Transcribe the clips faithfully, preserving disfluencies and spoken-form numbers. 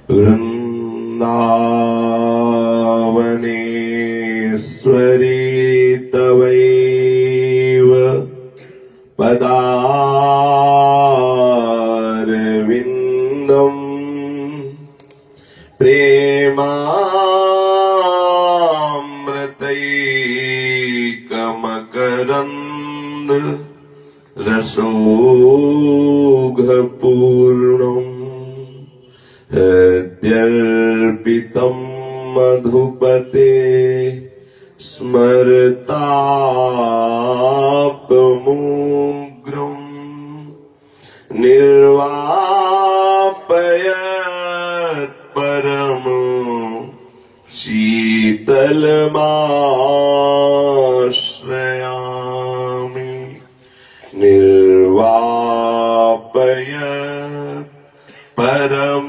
वृन्दावनेश्वरी तवैव पदारविन्दम् प्रेमामृतैकमकरन्द रसोघपूर्णम् हृद्यर्पितम् मधुपते स्मरतापमुग्रम् निर्वापयत् परम शीतलमाश्रयामि निर्वापयत् परम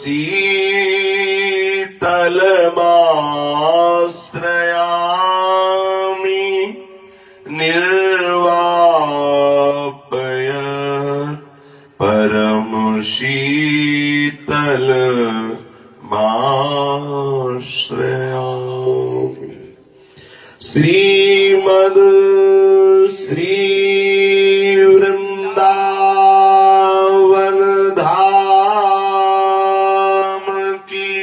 शीतलमाश्रयामि निर्वापयत् परम शीतलमाश्रयामि। श्रीमद् श्री वृंदावन धाम की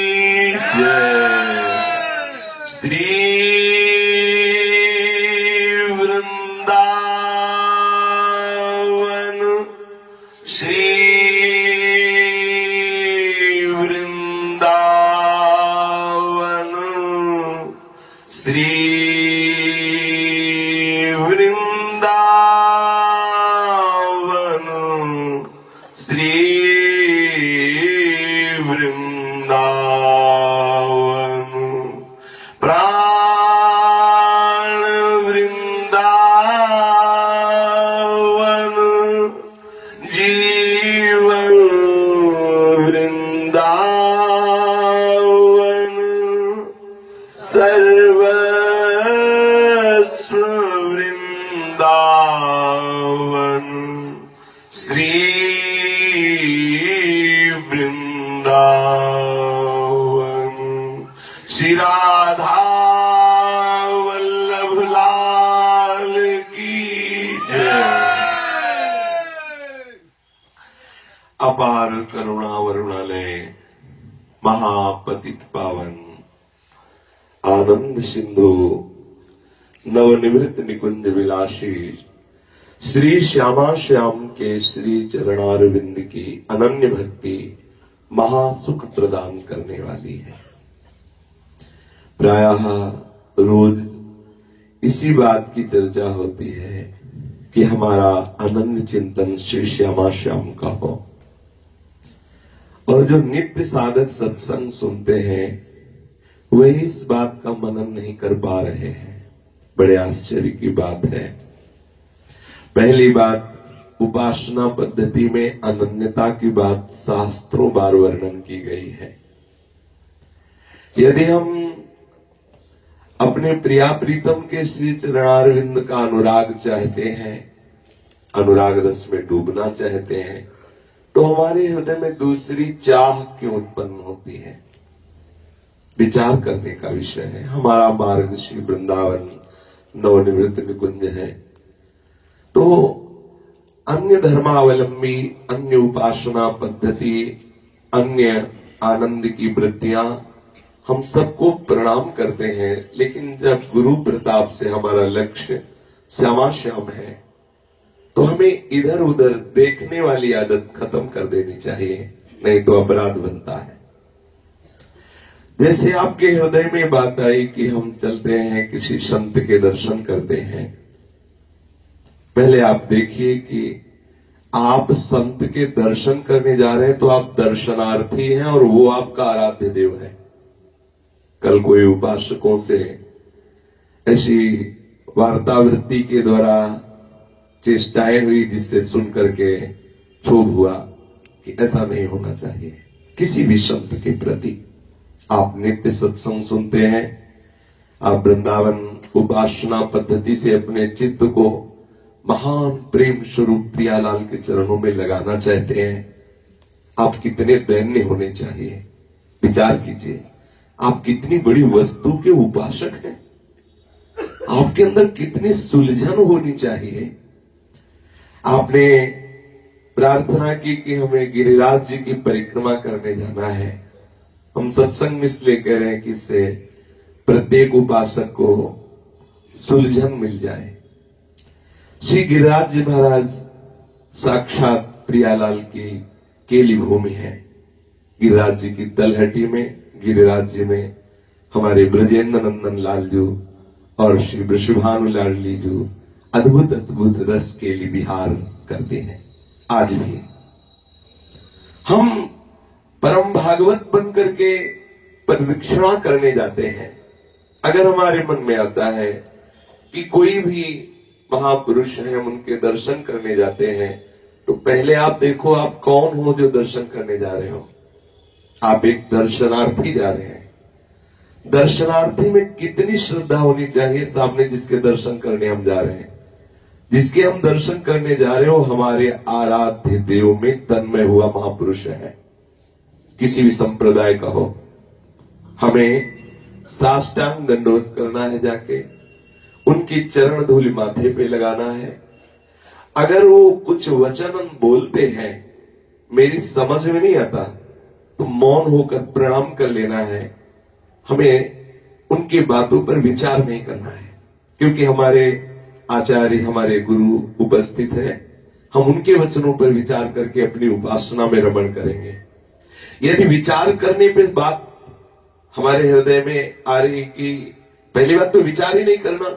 जय। श्री वृंदावन श्री वृंदावन श्री वृंदावन श्री वृंदावन प्राण वृंदावन जीवन वृंदावन सर्वस्व वृंदावन श्री वृंदावन। श्री राधा वल्लभ लाल की जय। अपार करुणा वरुणालय महापतित पावन आनंद सिंधु नवनिवृत्त निकुंज विलासी श्री श्यामा श्याम के श्री चरणारविंद की अनन्य भक्ति महासुख प्रदान करने वाली है। प्रायः रोज इसी बात की चर्चा होती है कि हमारा अनन्य चिंतन श्री श्यामा श्याम का हो, और जो नित्य साधक सत्संग सुनते हैं वही इस बात का मनन नहीं कर पा रहे हैं। बड़े आश्चर्य की बात है। पहली बात, उपासना पद्धति में अनन्यता की बात शास्त्रों बार वर्णन की गई है। यदि हम अपने प्रिया प्रीतम के श्री चरणारविंद का अनुराग चाहते हैं, अनुराग रस में डूबना चाहते हैं, तो हमारे हृदय में दूसरी चाह क्यों उत्पन्न होती है? विचार करने का विषय है। हमारा मार्ग श्री वृंदावन नवनिवृत्त निकुंज है, तो अन्य धर्मावलंबी, अन्य उपासना पद्धति, अन्य आनंद की वृत्तियां हम सबको प्रणाम करते हैं, लेकिन जब गुरु प्रताप से हमारा लक्ष्य श्यामा श्याम है तो हमें इधर उधर देखने वाली आदत खत्म कर देनी चाहिए, नहीं तो अपराध बनता है। जैसे आपके हृदय में बात आई कि हम चलते हैं किसी संत के दर्शन करते हैं, पहले आप देखिए कि आप संत के दर्शन करने जा रहे हैं तो आप दर्शनार्थी हैं और वो आपका आराध्य देव है। कल कोई उपासकों से ऐसी वार्तावृत्ति के द्वारा चेष्टाएं हुई जिससे सुनकर के क्षोभ हुआ कि ऐसा नहीं होना चाहिए। किसी भी संत के प्रति आप नित्य सत्संग सुनते हैं, आप वृंदावन उपासना पद्धति से अपने चित्त को महान प्रेम स्वरूप प्रियालाल के चरणों में लगाना चाहते हैं, आप कितने दैन्य होने चाहिए। विचार कीजिए, आप कितनी बड़ी वस्तु के उपासक हैं, आपके अंदर कितनी सुलझन होनी चाहिए। आपने प्रार्थना की कि हमें गिरिराज जी की परिक्रमा करने जाना है। हम सत्संग में इसलिए कह रहे हैं कि इससे प्रत्येक उपासक को सुलझन मिल जाए। श्री गिरिराज जी महाराज साक्षात प्रियालाल की केली भूमि है। गिरिराज जी की तलहटी में, गिरिराज जी में हमारे ब्रजेंद्र नंदन लाल जी और श्री वृषभानु लाडली जी अद्भुत अद्भुत रस केली विहार करते हैं। आज भी हम परम भागवत बन करके परिदक्षिणा करने जाते हैं। अगर हमारे मन में आता है कि कोई भी महापुरुष है, हम उनके दर्शन करने जाते हैं, तो पहले आप देखो आप कौन हो जो दर्शन करने जा रहे हो। आप एक दर्शनार्थी जा रहे हैं। दर्शनार्थी में कितनी श्रद्धा होनी चाहिए। सामने जिसके दर्शन करने हम जा रहे हैं, जिसके हम दर्शन करने जा रहे हो, हमारे आराध्य देव में तन्मय हुआ महापुरुष है। किसी भी संप्रदाय का हो, हमें साष्टांग दंडवत करना है, जाके उनकी चरण धूलि माथे पे लगाना है। अगर वो कुछ वचन बोलते हैं मेरी समझ में नहीं आता, तो मौन होकर प्रणाम कर लेना है। हमें उनकी बातों पर विचार नहीं करना है, क्योंकि हमारे आचार्य, हमारे गुरु उपस्थित है। हम उनके वचनों पर विचार करके अपनी उपासना में रमण करेंगे। यदि विचार करने पे बात हमारे हृदय में आ रही कि पहली बात तो विचार ही नहीं करना,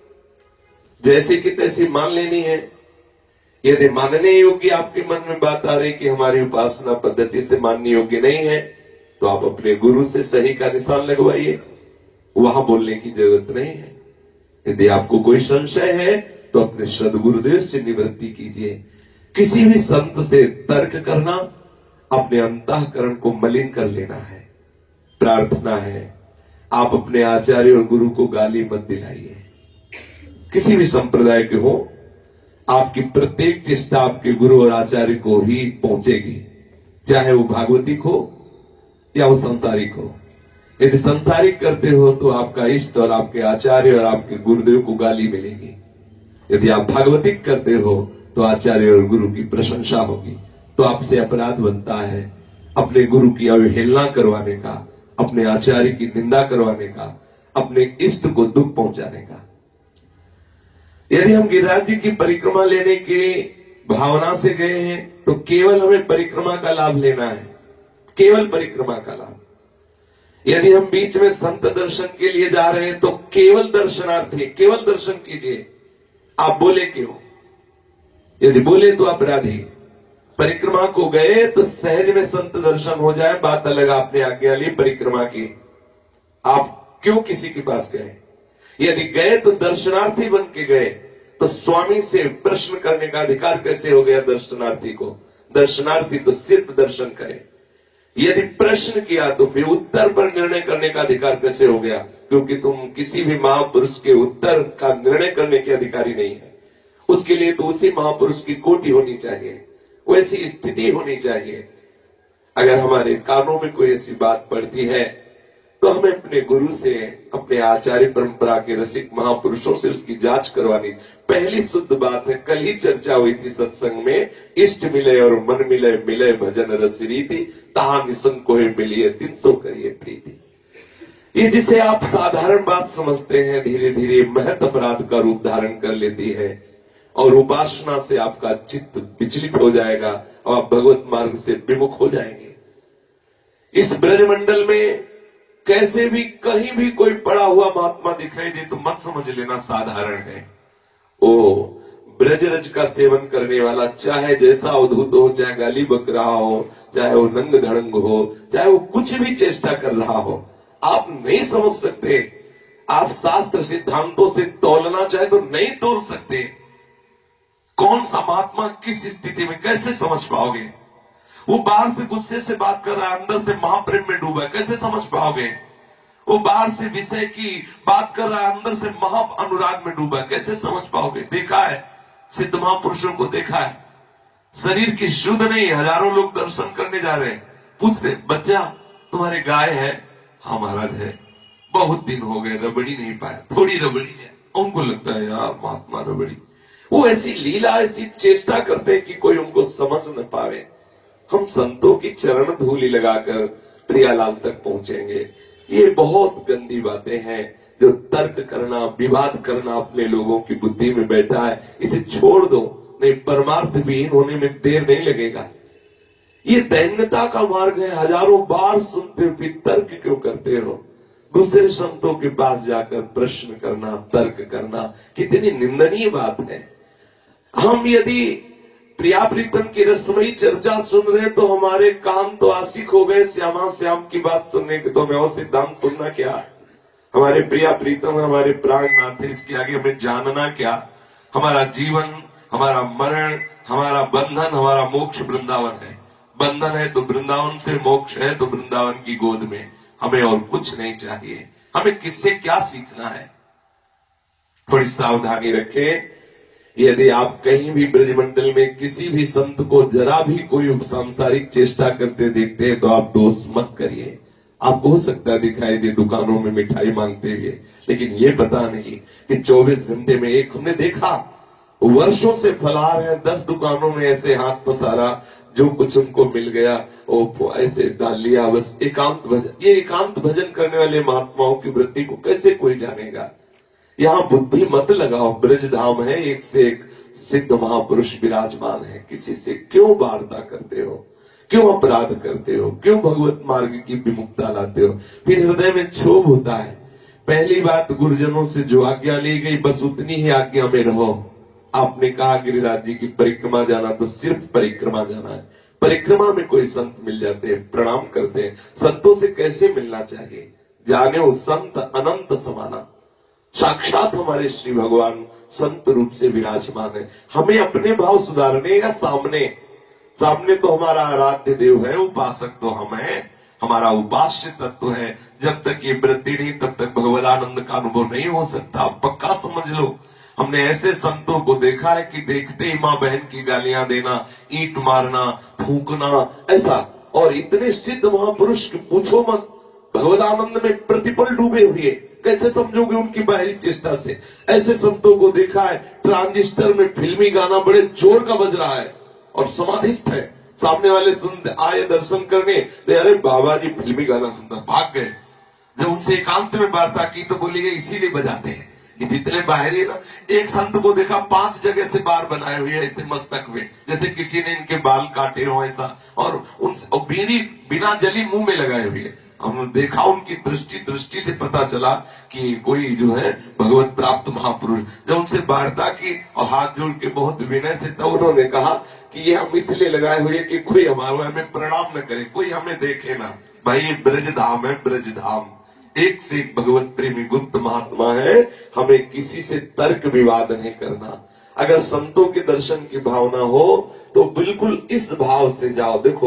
जैसे कि तैसी मान लेनी है। यदि मानने योग्य आपके मन में बात आ रही कि हमारी उपासना पद्धति से मानने योग्य नहीं है, तो आप अपने गुरु से सही का निशान लगवाइए, वहां बोलने की जरूरत नहीं है। यदि आपको कोई संशय है तो अपने सद्गुरुदेव से निवृत्ति कीजिए। किसी भी संत से तर्क करना अपने अंतःकरण को मलिन कर लेना है। प्रार्थना है आप अपने आचार्य और गुरु को गाली मत दिलाइए। किसी भी संप्रदाय के हो, आपकी प्रत्येक चेष्टा आपके गुरु और आचार्य को ही पहुंचेगी, चाहे वो भागवतिक हो या वो संसारिक हो। यदि संसारिक करते हो तो आपका इष्ट और आपके आचार्य और आपके गुरुदेव को गाली मिलेगी। यदि आप भागवतिक करते हो तो आचार्य और गुरु की प्रशंसा होगी। तो आपसे अपराध बनता है अपने गुरु की अवहेलना करवाने का, अपने आचार्य की निंदा करवाने का, अपने इष्ट को दुख पहुंचाने का। यदि हम गिरिराज जी की परिक्रमा लेने की भावना से गए हैं तो केवल हमें परिक्रमा का लाभ लेना है, केवल परिक्रमा का लाभ। यदि हम बीच में संत दर्शन के लिए जा रहे हैं तो केवल दर्शनार्थी, केवल दर्शन कीजिए। आप बोले क्यों? यदि बोले तो अपराधी। परिक्रमा को गए तो सहज में संत दर्शन हो जाए, बात अलग। आपने आज्ञा ली परिक्रमा की, आप क्यों किसी के पास गए? यदि गए तो दर्शनार्थी बन के गए, तो स्वामी से प्रश्न करने का अधिकार कैसे हो गया दर्शनार्थी को? दर्शनार्थी तो सिर्फ दर्शन करे। यदि प्रश्न किया तो फिर उत्तर पर निर्णय करने का अधिकार कैसे हो गया? क्योंकि तुम किसी भी महापुरुष के उत्तर का निर्णय करने के अधिकारी नहीं है। उसके लिए तो उसी महापुरुष की कोटि होनी चाहिए, वैसी स्थिति होनी चाहिए। अगर हमारे कानों में कोई ऐसी बात पड़ती है तो हमें अपने गुरु से, अपने आचार्य परंपरा के रसिक महापुरुषों से उसकी जांच करवानी। पहली शुद्ध बात है, कल ही चर्चा हुई थी सत्संग में, इष्ट मिले और मन मिले, मिले भजन रस रीति, तहा निसंको मिलिए तीन सौ करिए प्रीति। ये जिसे आप साधारण बात समझते हैं, धीरे धीरे महत अपराध का रूप धारण कर लेती है और उपासना से आपका चित्त विचलित हो जाएगा और आप भगवत मार्ग से विमुख हो जाएंगे। इस ब्रजमंडल में कैसे भी कहीं भी कोई पड़ा हुआ महात्मा दिखाई दे तो मत समझ लेना साधारण है। ओ ब्रजरज का सेवन करने वाला, चाहे जैसा अवधूत हो, चाहे गाली बक रहा हो, चाहे वो नंग धड़ंग हो, चाहे वो कुछ भी चेष्टा कर रहा हो, आप नहीं समझ सकते। आप शास्त्र सिद्धांतों से तोलना चाहे तो नहीं तोल सकते। कौन सा महात्मा किस स्थिति में कैसे समझ पाओगे? वो बाहर से गुस्से से बात कर रहा है, अंदर से महाप्रेम में डूबा है, कैसे समझ पाओगे? वो बाहर से विषय की बात कर रहा है, अंदर से महा अनुराग में डूबा है, कैसे समझ पाओगे? देखा है, सिद्ध महापुरुषों को देखा है, शरीर की शुद्ध नहीं, हजारों लोग दर्शन करने जा रहे हैं। पूछते, बच्चा तुम्हारे गाय है? हाँ महाराज है। बहुत दिन हो गए रबड़ी नहीं पाया, थोड़ी रबड़ी है। उनको लगता है यार महात्मा रबड़ी। वो ऐसी लीला, ऐसी चेष्टा करते हैं कि कोई उनको समझ न पावे। हम संतों की चरण धूलि लगाकर प्रियालाल तक पहुंचेंगे। ये बहुत गंदी बातें हैं जो तर्क करना, विवाद करना अपने लोगों की बुद्धि में बैठा है। इसे छोड़ दो, नहीं परमार्थ विहीन होने में देर नहीं लगेगा। ये दैन्यता का मार्ग है। हजारों बार सुनते हो कि तर्क क्यों करते हो? दूसरे संतों के पास जाकर प्रश्न करना, तर्क करना कितनी निंदनीय बात है। हम यदि प्रिया प्रीतम की रसमयी चर्चा सुन रहे हैं तो हमारे कान तो आशिक हो गए श्यामा श्याम की बात सुनने के, तो हमें और सिद्धांत सुनना क्या? हमारे प्रिया प्रीतम हमारे प्राणनाथ है, इसके आगे हमें जानना क्या? हमारा जीवन, हमारा मरण, हमारा बंधन, हमारा मोक्ष वृंदावन है। बंधन है तो वृंदावन से, मोक्ष है तो वृंदावन की गोद में। हमें और कुछ नहीं चाहिए। हमें किससे क्या सीखना है? थोड़ी सावधानी रखें। यदि आप कहीं भी ब्रजमंडल में किसी भी संत को जरा भी कोई सांसारिक चेष्टा करते देखते हैं तो आप दोष मत करिए। आपको हो सकता है दिखाई दे दुकानों में मिठाई मांगते हुए, लेकिन ये पता नहीं कि चौबीस घंटे में एक, हमने देखा वर्षों से फलाहार है, दस दुकानों में ऐसे हाथ पसारा, जो कुछ उनको मिल गया वो ऐसे डाल लिया। बस एकांत भजन, ये एकांत भजन करने वाले महात्माओं की वृत्ति को कैसे कोई जानेगा? यहाँ बुद्धि मत लगाओ। ब्रज धाम है, एक से एक सिद्ध महापुरुष विराजमान है। किसी से क्यों वार्ता करते हो? क्यों अपराध करते हो? क्यों भगवत मार्ग की विमुक्ता लाते हो? फिर हृदय में क्षोभ होता है। पहली बात, गुरुजनों से जो आज्ञा ली गई बस उतनी ही आज्ञा में रहो। आपने कहा गिरिराज जी की परिक्रमा जाना तो सिर्फ परिक्रमा जाना है। परिक्रमा में कोई संत मिल जाते हैं, प्रणाम करते हैं। संतों से कैसे मिलना चाहिए? जाने वो संत अनंत समाना, साक्षात हमारे श्री भगवान संत रूप से विराजमान है। हमें अपने भाव सुधारने या सामने सामने तो हमारा आराध्य देव है, उपासक तो हम हैं, हमारा उपास्य तत्व है। जब तक ये वृत्ति नहीं तब तक भगवदानंद का अनुभव नहीं हो सकता। पक्का समझ लो। हमने ऐसे संतों को देखा है कि देखते ही मां बहन की गालियां देना, ईंट मारना, फूंकना, ऐसा। और इतने सिद्ध महापुरुष पूछो मत, भगवदानंद में प्रतिपल डूबे हुए, कैसे समझोगे उनकी बाहरी चेष्टा से? ऐसे संतों को देखा है ट्रांजिस्टर में फिल्मी गाना बड़े जोर का बज रहा है और समाधिस्थ है। सामने वाले सुन आए दर्शन करने, अरे बाबा जी फिल्मी गाना सुनता, भाग गए। जब उनसे एकांत में वार्ता की तो बोलिए इसीलिए बजाते हैं, इतने बाहरी है ना। एक संत को देखा पांच जगह से बार बनाए हुए ऐसे मस्तक में, जैसे किसी ने इनके बाल काटे हो ऐसा, और उनसे और बीड़ी बिना जली मुंह में लगाए हुए। हमने देखा उनकी दृष्टि दृष्टि से पता चला कि कोई जो है भगवत प्राप्त महापुरुष। जब उनसे वार्ता की और हाथ जोड़ के बहुत विनय से, तब उन्होंने कहा कि ये हम इसलिए लगाए हुए कि कोई हमारा हमें प्रणाम न करे, कोई हमें देखे ना। भाई ब्रज धाम है, ब्रज धाम। एक से एक भगवत प्रेमी गुप्त महात्मा है। हमें किसी से तर्क विवाद नहीं करना। अगर संतों के दर्शन की भावना हो तो बिल्कुल इस भाव से जाओ। देखो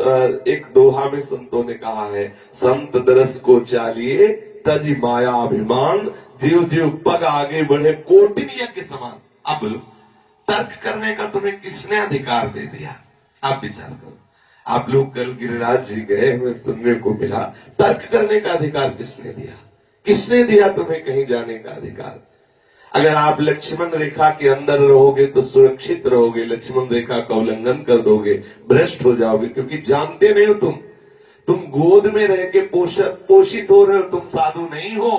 एक दोहा में संतों ने कहा है, संत दरस को चालिए तज माया अभिमान, जीव जीव पग आगे बढ़े कोटिनिया के समान। अब तर्क करने का तुम्हें किसने अधिकार दे दिया? आप विचार करो। आप लोग कल गिरिराज जी गए, हमें सुनने को मिला, तर्क करने का अधिकार किसने दिया? किसने दिया तुम्हें कहीं जाने का अधिकार? अगर आप लक्ष्मण रेखा के अंदर रहोगे तो सुरक्षित रहोगे, लक्ष्मण रेखा का उल्लंघन कर दोगे भ्रष्ट हो जाओगे, क्योंकि जानते नहीं हो तुम तुम गोद में रह के पोषित पोषित हो रहे हो, तुम साधु नहीं हो।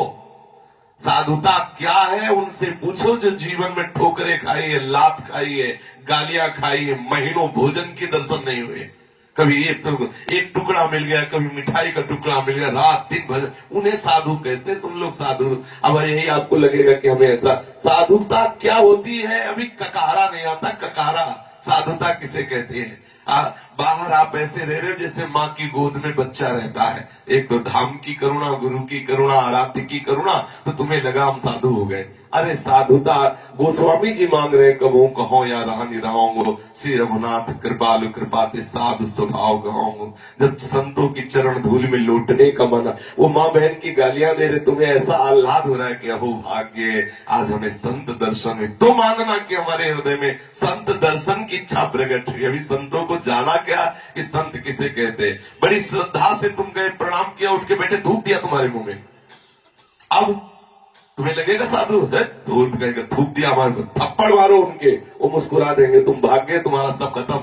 साधुता क्या है उनसे पूछो जो जीवन में ठोकरें खाई है, लात खाई है, गालियां खाई है, महीनों भोजन के दर्शन नहीं हुए, कभी एक तो एक टुकड़ा मिल गया, कभी मिठाई का टुकड़ा मिल गया, रात दिन भर, उन्हें साधु कहते हैं। तुम लोग साधु। अब यही आपको लगेगा कि हमें ऐसा, साधुता क्या होती है अभी ककारा नहीं आता। ककारा साधुता किसे कहते हैं? आ, बाहर आप ऐसे रह रहे हो जैसे माँ की गोद में बच्चा रहता है। एक तो धाम की करुणा, गुरु की करुणा, आराध्य की करुणा, तो तुम्हें लगा हम साधु हो गए। अरे साधुता गोस्वामी जी मांग रहे कबो कहो या रानी रहोंगो, श्री रघुनाथ कृपालु कृपाते साधु स्वभाव गहोंगो। जब संतों की चरण धूल में लौटने का मन, वो माँ बहन की गालियां दे रहे, तुम्हें ऐसा आह्लाद हो रहा है कि अहो भाग्य आज हमें संत दर्शन में, तो मानना कि हमारे हृदय में संत दर्शन की इच्छा प्रकट हुई। अभी संतों को जाना क्या कि संत किसे कहते। बड़ी श्रद्धा से तुम गए, प्रणाम किया, उठ के बैठे, थूक दिया तुम्हारे मुंह में, अब तुम्हें लगेगा साधु है? धूप कहेगा थूक दिया हमारे को, थप्पड़ मारो उनके, वो मुस्कुरा देंगे, तुम भाग्य तुम्हारा सब खत्म।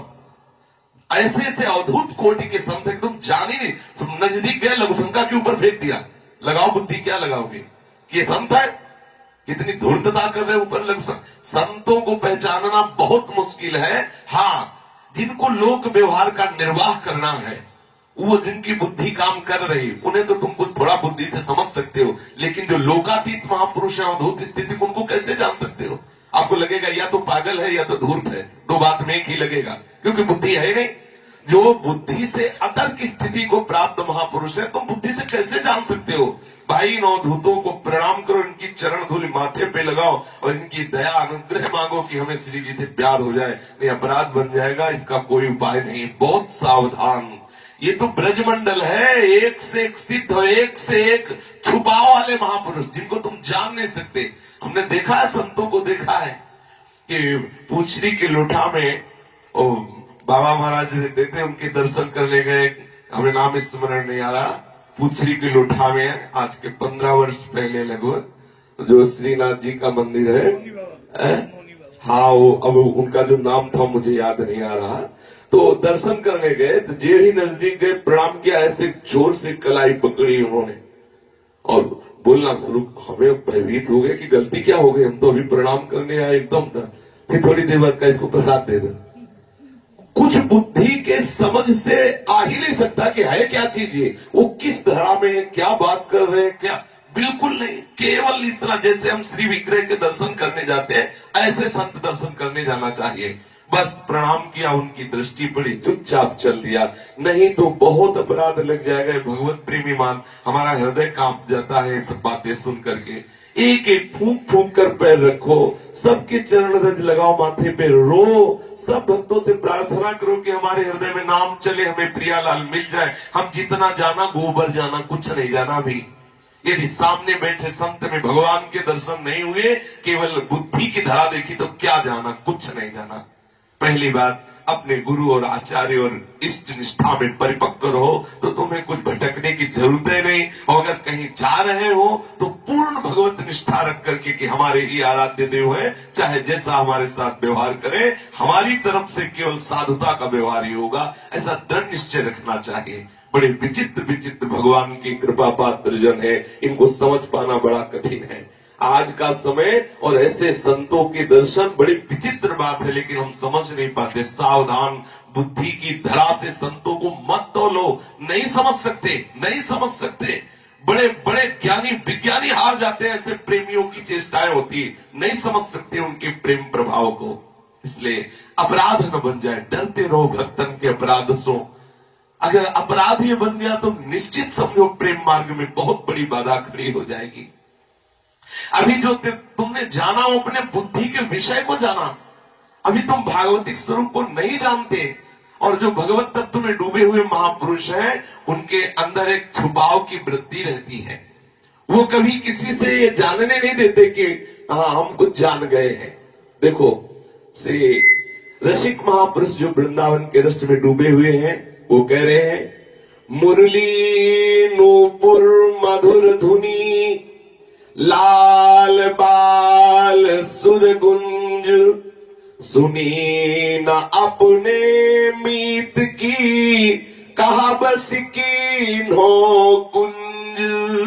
ऐसे ऐसे अवधूत कोटि के संत है, तुम जान ही नहीं, तुम नजदीक गए, लघुशंका के ऊपर फेंक दिया, लगाओ बुद्धि, क्या लगाओगे कि ये संत है? कितनी धूर्तता कर रहे ऊपर लघुशंका। संतों को पहचानना बहुत मुश्किल है। हाँ, जिनको लोक व्यवहार का निर्वाह करना है, वो जिनकी बुद्धि काम कर रही, उन्हें तो तुम कुछ थोड़ा बुद्धि से समझ सकते हो, लेकिन जो लोकातीत महापुरुष है, अवधूत स्थिति, उनको कैसे जान सकते हो? आपको लगेगा या तो पागल है या तो धूर्त है, दो बात में एक ही लगेगा, क्योंकि बुद्धि है नहीं। जो बुद्धि से अतर्क स्थिति को प्राप्त महापुरुष है, तुम बुद्धि से कैसे जान सकते हो? भाई इन अवधूतों को प्रणाम करो, इनकी चरण धूलि माथे पे लगाओ और इनकी दया अनुग्रह मांगो कि हमें श्री जी से प्यार हो जाए, नहीं अपराध बन जाएगा, इसका कोई उपाय नहीं। बहुत सावधान। ये तो ब्रजमंडल है, एक से एक सिद्ध, एक से एक छुपाव वाले महापुरुष, जिनको तुम जान नहीं सकते। हमने देखा है, संतों को देखा है कि पूछरी के लोटा में ओ, बाबा महाराज रहते थे, उनके दर्शन करने गए, हमें नाम स्मरण नहीं आ रहा, पूछरी के लोटा में आज के पंद्रह वर्ष पहले लगभग, जो श्रीनाथ जी का मंदिर है, है? हाँ, वो अब उनका जो नाम था मुझे याद नहीं आ रहा। तो दर्शन करने गए, तो जे ही नजदीक गए, प्रणाम किया, ऐसे जोर से कलाई पकड़ी उन्होंने और बोलना शुरू। हमें भयभीत हो गए कि गलती क्या हो गई, हम तो अभी प्रणाम करने आए एकदम। फिर थोड़ी देर बाद का इसको प्रसाद दे दो। कुछ बुद्धि के समझ से आ ही नहीं सकता कि है क्या चीज ये, वो किस धरा में है, क्या बात कर रहे हैं, क्या, बिल्कुल नहीं। केवल इतना, जैसे हम श्री विग्रह के दर्शन करने जाते हैं, ऐसे संत दर्शन करने जाना चाहिए। बस प्रणाम किया, उनकी दृष्टि पड़ी, चुपचाप चल दिया, नहीं तो बहुत अपराध लग जाएगा। भगवत प्रेमी मान, हमारा हृदय कांप जाता है सब बातें सुन करके। एक एक फूंक फूंक कर पैर रखो, सबके चरण रज लगाओ, माथे पे रो, सब भक्तों से प्रार्थना करो कि हमारे हृदय में नाम चले, हमें प्रियालाल मिल जाए। हम जितना जाना गोबर जाना, कुछ नहीं जाना भी। यदि सामने बैठे संत में भगवान के दर्शन नहीं हुए, केवल बुद्धि की धरा देखी, तो क्या जाना, कुछ नहीं जाना। पहली बात, अपने गुरु और आचार्य और इष्ट निष्ठा में परिपक्व रहो, तो तुम्हें कुछ भटकने की जरूरत है नहीं। और अगर कहीं जा रहे हो तो पूर्ण भगवत निष्ठा रख करके कि हमारे ही आराध्य देव है, चाहे जैसा हमारे साथ व्यवहार करें, हमारी तरफ से केवल साधुता का व्यवहार ही होगा, ऐसा दृढ़ निश्चय रखना चाहिए। बड़े विचित्र विचित्र भगवान की कृपा पात्र जन है, इनको समझ पाना बड़ा कठिन है। आज का समय और ऐसे संतों के दर्शन बड़ी विचित्र बात है, लेकिन हम समझ नहीं पाते। सावधान, बुद्धि की धरा से संतों को मत तोलो, नहीं समझ सकते, नहीं समझ सकते। बड़े बड़े ज्ञानी विज्ञानी हार जाते हैं, ऐसे प्रेमियों की चेष्टाएं होती, नहीं समझ सकते उनके प्रेम प्रभाव को। इसलिए अपराध न बन जाए, डरते रहो भक्तन के अपराध सो। अगर अपराधी बन गया तो निश्चित समझो प्रेम मार्ग में बहुत बड़ी बाधा खड़ी हो जाएगी। अभी जो तुमने जाना वो अपने बुद्धि के विषय को जाना, अभी तुम भागवतिक स्वरूप को नहीं जानते। और जो भगवत तत्व में डूबे हुए महापुरुष हैं, उनके अंदर एक छुपाव की वृत्ति रहती है। वो कभी किसी से ये जानने नहीं देते कि हाँ हम कुछ जान गए हैं। देखो, श्री रसिक महापुरुष जो वृंदावन के रस में डूबे हुए हैं, वो कह रहे हैं, मुरली नूपुर मधुर धुनी, लाल बाल सुर गुंज, सुनी न अपने मीत की, कहा बस की नो कुंज।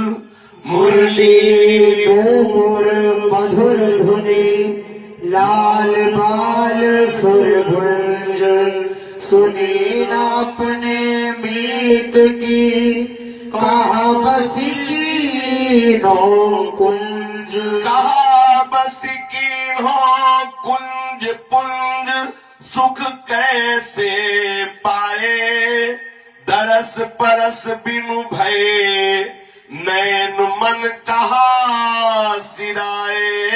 मुरली नूपुर मधुर धुनी, लाल बाल सुर गुंज, सुनी न अपने मीत की, कहा बस की नो कुंज। कहा बस की हो कुंज पुंज, सुख कैसे पाए, दरस परस बिनु भये, नैन मन कहा सिराए,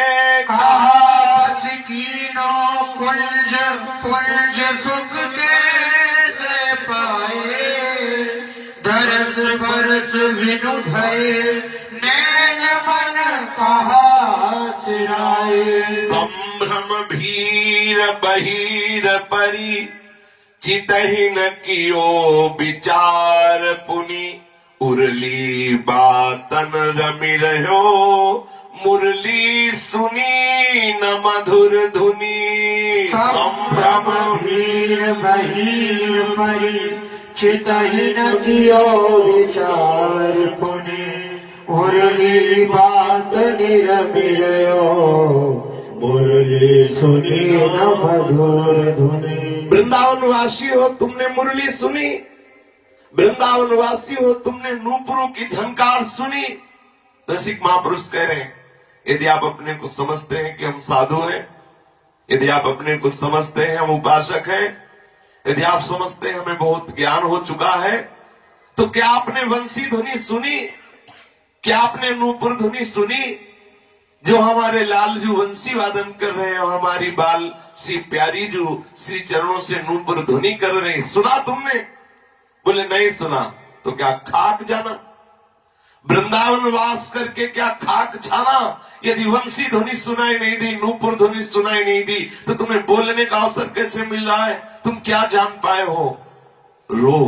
कहा सिकीनो कुंज कुंज सुख कैसे पाए, दरस बरस बिनु भय नैन मन कहा सिराए। संभ्रम भीर बहीर परी चितहि न कियो विचार पुनि, उर्ली बातन रमि रहो मुरली सुनी न मधुर धुनी। संभ्रम भीर बहीर परी चितहि न कियो विचार पुनि, मुरली बातन रमि रहो मुरली सुनी न मधुर धुनी। वृंदावन वासी हो, तुमने मुरली सुनी, वृंदावन वासी हो, तुमने नूपुरों की झंकार सुनी। रसिक महापुरुष कह रहे हैं, यदि आप अपने को समझते हैं कि हम साधु हैं, यदि आप अपने को समझते हैं हम उपासक हैं, यदि आप समझते हैं हमें बहुत ज्ञान हो चुका है, तो क्या आपने वंशी ध्वनि सुनी? क्या आपने नूपुर ध्वनि सुनी? जो हमारे लालजू वंशी वादन कर रहे हैं और हमारी बाल सी प्यारी जो श्री चरणों से नूपुर ध्वनि कर रहे हैं, सुना तुमने? बोले नहीं सुना। तो क्या खाक जाना? वृंदावन वास करके क्या खाक छाना? यदि वंशी ध्वनि सुनाई नहीं दी, नूपुर ध्वनि सुनाई नहीं दी, तो तुम्हें बोलने का अवसर कैसे मिल रहा है? तुम क्या जान पाए हो? रो,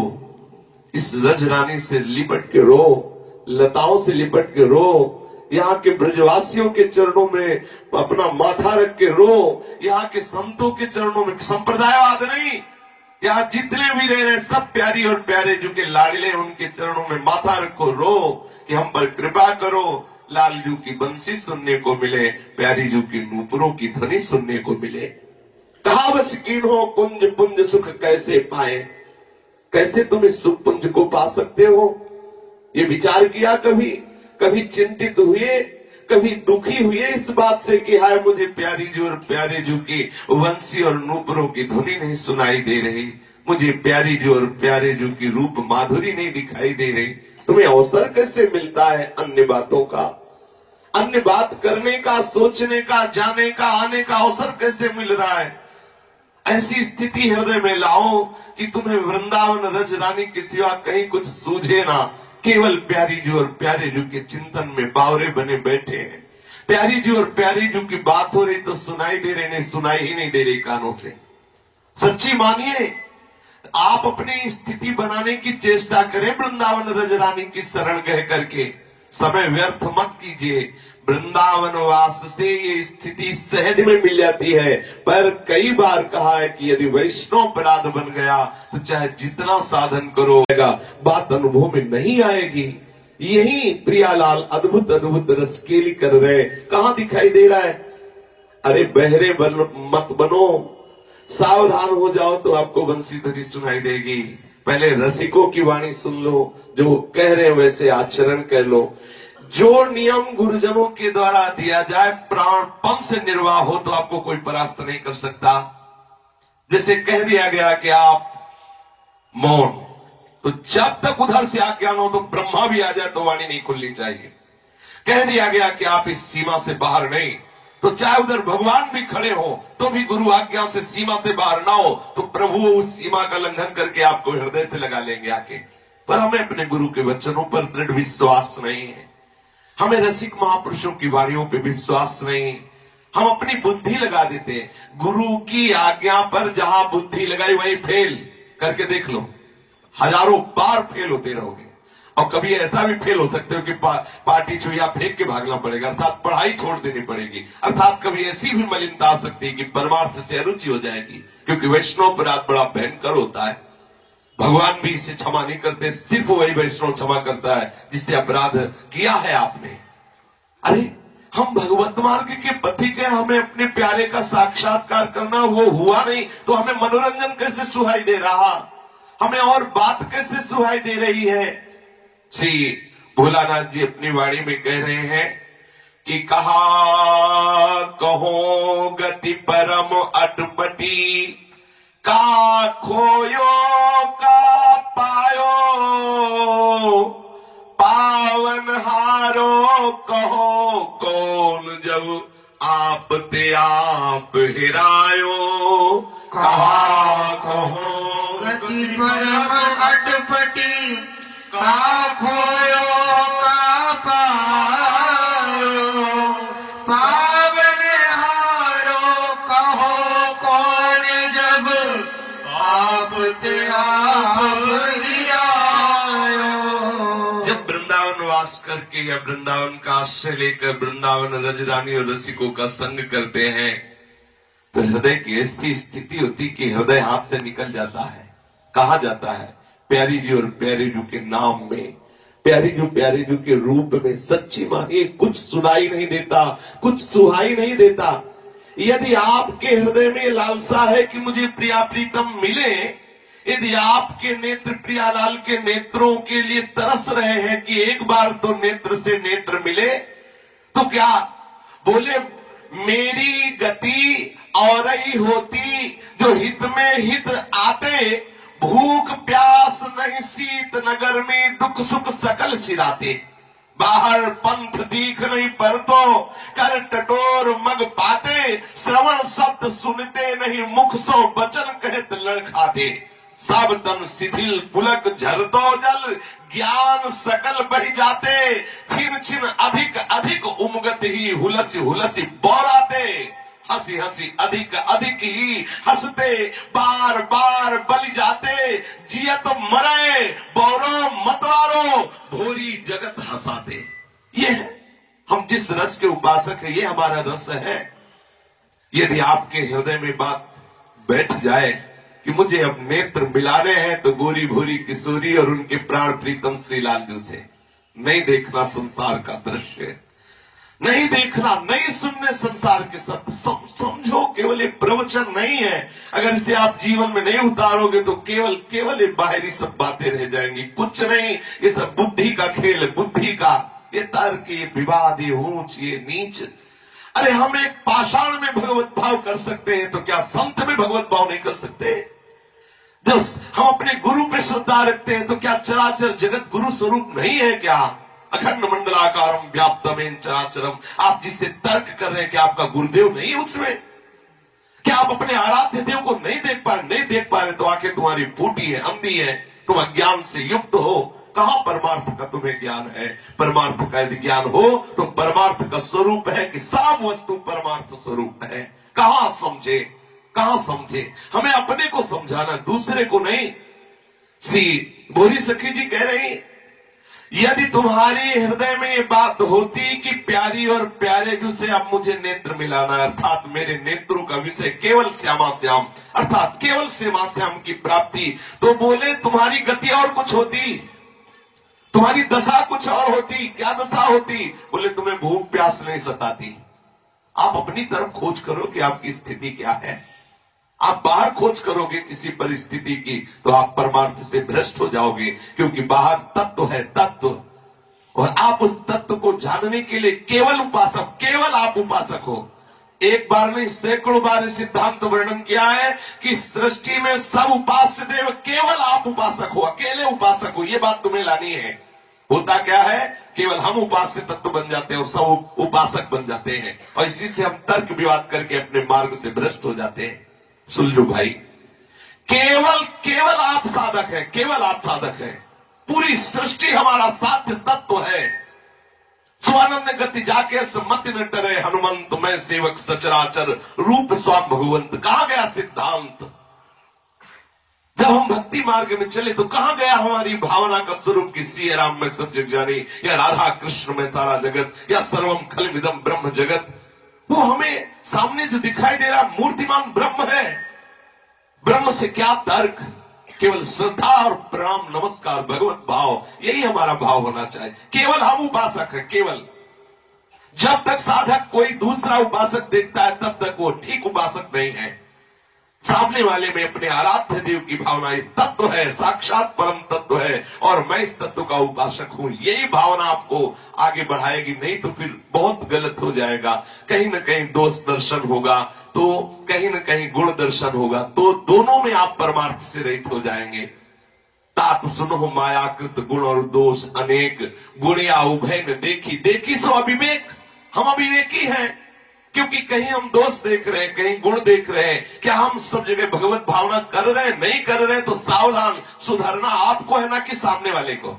इस रजरानी से लिपट के रो, लताओं से लिपट के रो, यहाँ के ब्रजवासियों के चरणों में अपना माथा रख के रो, यहाँ के संतों के चरणों में, संप्रदायवाद नहीं, यहाँ जितने भी रह रहे सब प्यारी और प्यारे जो के लाडले उनके चरणों में माथा रखो, रो कि हम पर कृपा करो, लालजू की बंसी सुनने को मिले, प्यारी जू की नूपुरों की ध्वनि सुनने को मिले। कहा बस कीन हो कुंज पुंज सुख कैसे पाए, कैसे तुम इस सुख पुंज को पा सकते हो? ये विचार किया कभी? कभी चिंतित हुए, कभी दुखी हुए इस बात से कि हाय मुझे प्यारी जू और प्यारे जू की वंशी और नूपुरों की ध्वनि नहीं सुनाई दे रही, मुझे प्यारी जू और प्यारे जू की रूप माधुरी नहीं दिखाई दे रही। तुम्हें अवसर कैसे मिलता है अन्य बातों का, अन्य बात करने का, सोचने का, जाने का, आने का अवसर कैसे मिल रहा है? ऐसी स्थिति हृदय में लाओ कि तुम्हें वृंदावन रजरानी के सिवा कहीं कुछ सूझे ना, केवल प्यारी जू और प्यारे जू के चिंतन में बावरे बने बैठे हैं। प्यारी जू और प्यारी जू की बात हो रही तो सुनाई दे रही नहीं, सुनाई ही नहीं दे रही कानों से। सच्ची मानिए, आप अपनी स्थिति बनाने की चेष्टा करें वृंदावन रजरानी की शरण कह करके, समय व्यर्थ मत कीजिए। वृंदावन वास से ये स्थिति सहज में मिल जाती है, पर कई बार कहा है कि यदि वैष्णव अपराध बन गया तो चाहे जितना साधन करो बात अनुभव में नहीं आएगी। यही प्रियालाल अद्भुत अद्भुत रसकेली कर रहे, कहां दिखाई दे रहा है? अरे बहरे बन मत बनो, सावधान हो जाओ तो आपको बंसीधरी सुनाई देगी। पहले रसिकों की वाणी सुन लो, जो कह रहे हैं वैसे आचरण कर लो। जो नियम गुरुजनों के द्वारा दिया जाए, प्राणपन से निर्वाह हो तो आपको कोई परास्त नहीं कर सकता। जैसे कह दिया गया कि आप मौन, तो जब तक उधर से आज्ञा हो तो ब्रह्मा भी आ जाए तो वाणी नहीं खुलनी चाहिए। कह दिया गया कि आप इस सीमा से बाहर नहीं, तो चाहे उधर भगवान भी खड़े हो तो भी गुरु आज्ञा से सीमा से बाहर ना हो तो प्रभु उस सीमा का लंघन करके आपको हृदय से लगा लेंगे आके। पर हमें अपने गुरु के वचनों पर दृढ़ विश्वास नहीं है, हमें रसिक महापुरुषों की वाणियों पे विश्वास नहीं, हम अपनी बुद्धि लगा देते हैं। गुरु की आज्ञा पर जहां बुद्धि लगाई वहीं फेल करके देख लो, हजारों बार फेल होते रहोगे। और कभी ऐसा भी फेल हो सकते हो कि पा, पार्टी छुइया फेंक के भागना पड़ेगा, अर्थात पढ़ाई छोड़ देनी पड़ेगी, अर्थात कभी ऐसी भी मलिनता आ सकती है कि परमार्थ से अरुचि हो जाएगी, क्योंकि वैष्णव अपराध बड़ा भयंकर होता है। भगवान भी इसे क्षमा नहीं करते, सिर्फ वही वैष्णव क्षमा करता है जिससे अपराध किया है आपने। अरे हम भगवत मार्ग के पथिक हैं, हमें अपने प्यारे का साक्षात्कार करना, वो हुआ नहीं तो हमें मनोरंजन कैसे सुहाई दे रहा, हमें और बात कैसे सुहाई दे रही है। श्री भोलानाथ जी अपनी वाणी में कह रहे हैं कि कहा कहो गति परम अटपटी, का खोयो का पायो, पाव वृंदावन हारो कहो कौन, जब आप ते आप हिरायो कहा कहो। गति परम अटपटी का खोयो का पायो, पावन हारो कहो कौन, जब आप ते आप हिरायो। जब वृंदावन वास करके या वृंदावन का आश्रय लेकर वृंदावन रजरानी और रसिकों का संग करते हैं तो हृदय की ऐसी स्थिति होती कि हृदय हाथ से निकल जाता है। कहा जाता है प्यारी जी और प्यारे जी के नाम में, प्यारी जी प्यारे जी के रूप में सच्ची मानिए कुछ सुनाई नहीं देता, कुछ सुहाई नहीं देता। यदि आपके हृदय में लालसा है कि मुझे प्रिया प्रीतम मिले, यदि आपके नेत्र प्रियालाल के नेत्रों के लिए तरस रहे हैं कि एक बार तो नेत्र से नेत्र मिले, तो क्या बोले मेरी गति और ही होती जो हित में हित आते, भूख प्यास नहीं शीत नगर में दुख सुख सकल सिराते। बाहर पंथ दीख नहीं पर तो कर टटोर मग पाते, श्रवण शब्द सुनते नहीं मुख सो बचन कहत लड़खाते। सब तन शिथिल पुलक झरतो जल, ज्ञान सकल बह जाते, छिन छिन अधिक अधिक उमगत ही हुलसी हुलसी बौराते। हंसी हंसी अधिक अधिक ही हंसते, बार बार बलि जाते, जियत मरे बौरो मतवारो, भोरी जगत हंसाते। ये है हम जिस रस के उपासक है, ये हमारा रस है। यदि आपके हृदय में बात बैठ जाए कि मुझे अब नेत्र मिलाने हैं तो गोरी भोरी किशोरी और उनके प्राण प्रीतम श्री लालजू से नहीं देखना संसार का दृश्य, नहीं देखना, नहीं सुनने संसार के शब्द। समझो केवल एक प्रवचन नहीं है, अगर इसे आप जीवन में नहीं उतारोगे तो केवल केवल एक बाहरी सब बातें रह जाएंगी, कुछ नहीं। ये सब बुद्धि का खेल है, बुद्धि का ये तर्क, ये विवाद, ये ऊंच, ये नीच। अरे हम एक पाषाण में भगवत भाव कर सकते हैं तो क्या संत में भगवत भाव नहीं कर सकते? जब हम अपने गुरु पे श्रद्धा रखते हैं तो क्या चराचर जगत गुरु स्वरूप नहीं है क्या? अखंड मंडलाकारम व्याप्तमेन चराचरम। आप जिससे तर्क कर रहे हैं कि आपका गुरुदेव नहीं है उसमें, क्या आप अपने आराध्य देव को नहीं देख पा रहे? नहीं देख पा रहे तो आंखें तुम्हारी फूटी है, अंधी है, तुम अज्ञान से युक्त हो। कहां परमार्थ का तुम्हें ज्ञान है? परमार्थ का यदि ज्ञान हो तो परमार्थ का स्वरूप है कि सब वस्तु परमार्थ स्वरूप है। कहां समझे, कहां समझे? हमें अपने को समझाना, दूसरे को नहीं। सी भोरी सखी जी कह रही, यदि तुम्हारे हृदय में ये बात होती कि प्यारी और प्यारे जो से अब मुझे नेत्र मिलाना है, अर्थात मेरे नेत्रों का विषय केवल श्यामा श्याम, अर्थात केवल श्यामा श्याम की प्राप्ति, तो बोले तुम्हारी गति और कुछ होती, तुम्हारी दशा कुछ और होती। क्या दशा होती? बोले तुम्हें भूख प्यास नहीं सताती। आप अपनी तरफ खोज करो कि आपकी स्थिति क्या है। आप बाहर खोज करोगे किसी परिस्थिति की तो आप परमार्थ से भ्रष्ट हो जाओगे, क्योंकि बाहर तत्व है, तत्व, और आप उस तत्व को जानने के लिए केवल उपासक, केवल आप उपासक हो। एक बार नहीं सैकड़ों बार सिद्धांत वर्णन किया है कि सृष्टि में सब उपास्य देव, केवल आप उपासक हो, अकेले उपासक हो। ये बात तुम्हें लानी है। होता क्या है, केवल हम उपास्य तत्व बन जाते हैं और सब उपासक बन जाते हैं, और इसी से हम तर्क विवाद करके अपने मार्ग से भ्रष्ट हो जाते हैं। सुन लो भाई, केवल केवल आप साधक है, केवल आप साधक है। पूरी सृष्टि हमारा साध्य तत्व है। स्वानंद गति जाके मति न टरे हनुमंत, मैं सेवक सचराचर रूप स्वाम भगवंत। कहां गया सिद्धांत? जब हम भक्ति मार्ग में चले तो कहां गया हमारी भावना का स्वरूप कि सिया राम में सब जग जानी, या राधा कृष्ण में सारा जगत, या सर्वम खलविदम ब्रह्म जगत। वो हमें सामने जो दिखाई दे रहा मूर्तिमान ब्रह्म है। ब्रह्म से क्या तर्क? केवल श्रद्धा और प्रणाम नमस्कार, भगवत भाव, यही हमारा भाव होना चाहिए। केवल हम उपासक है, केवल। जब तक साधक कोई दूसरा उपासक देखता है तब तक वो ठीक उपासक नहीं है। सामने वाले में अपने आराध्य देव की भावना, ये तत्व है, साक्षात परम तत्व है और मैं इस तत्व का उपासक हूं, यही भावना आपको आगे बढ़ाएगी। नहीं तो फिर बहुत गलत हो जाएगा। कहीं न कहीं दोष दर्शन होगा तो कहीं न कहीं गुण दर्शन होगा, तो दोनों में आप परमार्थ से रहित हो जाएंगे। तात सुनो मायाकृत गुण और दोष अनेक, गुणिया उभय न देखी, देखी सो अविवेक। हम अविवेकी हैं, क्योंकि कहीं हम दोष देख रहे हैं, कहीं गुण देख रहे हैं। क्या हम सब जगह भगवत भावना कर रहे हैं? नहीं कर रहे हैं तो सावधान, सुधरना आपको है ना कि सामने वाले को?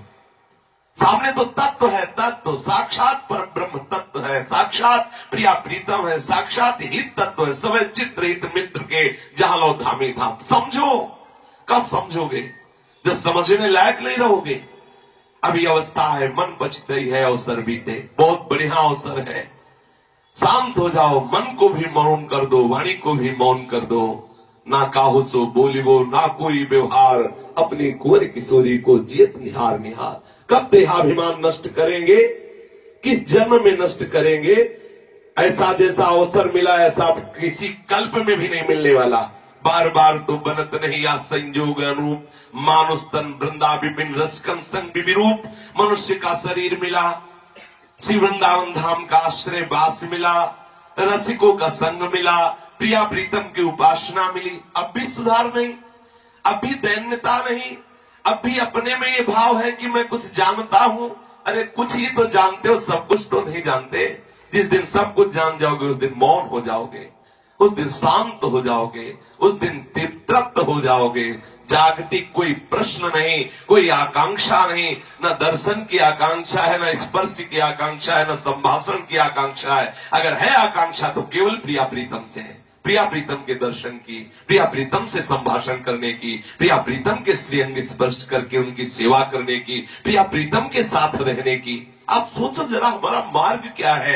सामने तो तत्व है, तत्व साक्षात पर ब्रह्म तत्व है, साक्षात प्रिया प्रीतम है, साक्षात हित तत्व है, सवै चित्र हित मित्र के जहां लो धामी धाम। समझो, कब समझोगे? जब समझने लायक नहीं रहोगे। अभी अवस्था है, मन बचते ही है, अवसर बीते, बहुत बढ़िया अवसर है। शांत हो जाओ, मन को भी मौन कर दो, वाणी को भी मौन कर दो। ना काहू सो बोलिवो, ना कोई व्यवहार, अपनी कुंवर किशोरी को जियत निहार निहार। कब देहाभिमान नष्ट करेंगे? किस जन्म में नष्ट करेंगे? ऐसा जैसा अवसर मिला ऐसा किसी कल्प में भी नहीं मिलने वाला। बार बार तो बनत नहीं या संयोग अनूप, मानुष तन वृंदा विपिन रसकन संग विरूप। मनुष्य का शरीर मिला, श्री वृंदावन धाम का आश्रय वास मिला, रसिकों का संग मिला, प्रिया प्रीतम की उपासना मिली। अब भी सुधार नहीं, अब भी दैन्यता नहीं, अब भी अपने में ये भाव है कि मैं कुछ जानता हूं। अरे कुछ ही तो जानते हो, सब कुछ तो नहीं जानते। जिस दिन सब कुछ जान जाओगे उस दिन मौन हो जाओगे, उस दिन शांत हो जाओगे, उस दिन तृप्त हो जाओगे। जागतिक कोई प्रश्न नहीं, कोई आकांक्षा नहीं, न दर्शन की आकांक्षा है, न स्पर्श की आकांक्षा है, न संभाषण की आकांक्षा है। अगर है आकांक्षा तो केवल प्रिया प्रीतम से है, प्रिया प्रीतम के दर्शन की, प्रिया प्रीतम से संभाषण करने की, प्रिया प्रीतम के श्रीअंग स्पर्श करके उनकी सेवा करने की, प्रिया प्रीतम के साथ रहने की। आप सोचो जरा, हमारा मार्ग क्या है?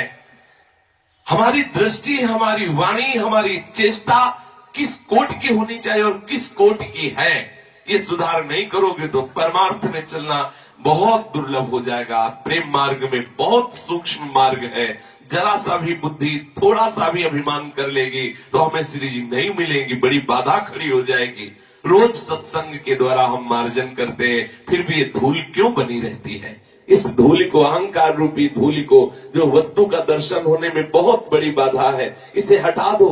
हमारी दृष्टि, हमारी वाणी, हमारी चेष्टा किस कोट की होनी चाहिए और किस कोट की है? ये सुधार नहीं करोगे तो परमार्थ में चलना बहुत दुर्लभ हो जाएगा। प्रेम मार्ग में बहुत सूक्ष्म मार्ग है। जरा सा भी बुद्धि, थोड़ा सा भी अभिमान कर लेगी तो हमें श्री जी नहीं मिलेंगी, बड़ी बाधा खड़ी हो जाएगी। रोज सत्संग के द्वारा हम मार्जन करते हैं, फिर भी ये धूल क्यों बनी रहती है? इस धूल को, अहंकार रूपी धूल को, जो वस्तु का दर्शन होने में बहुत बड़ी बाधा है, इसे हटा दो।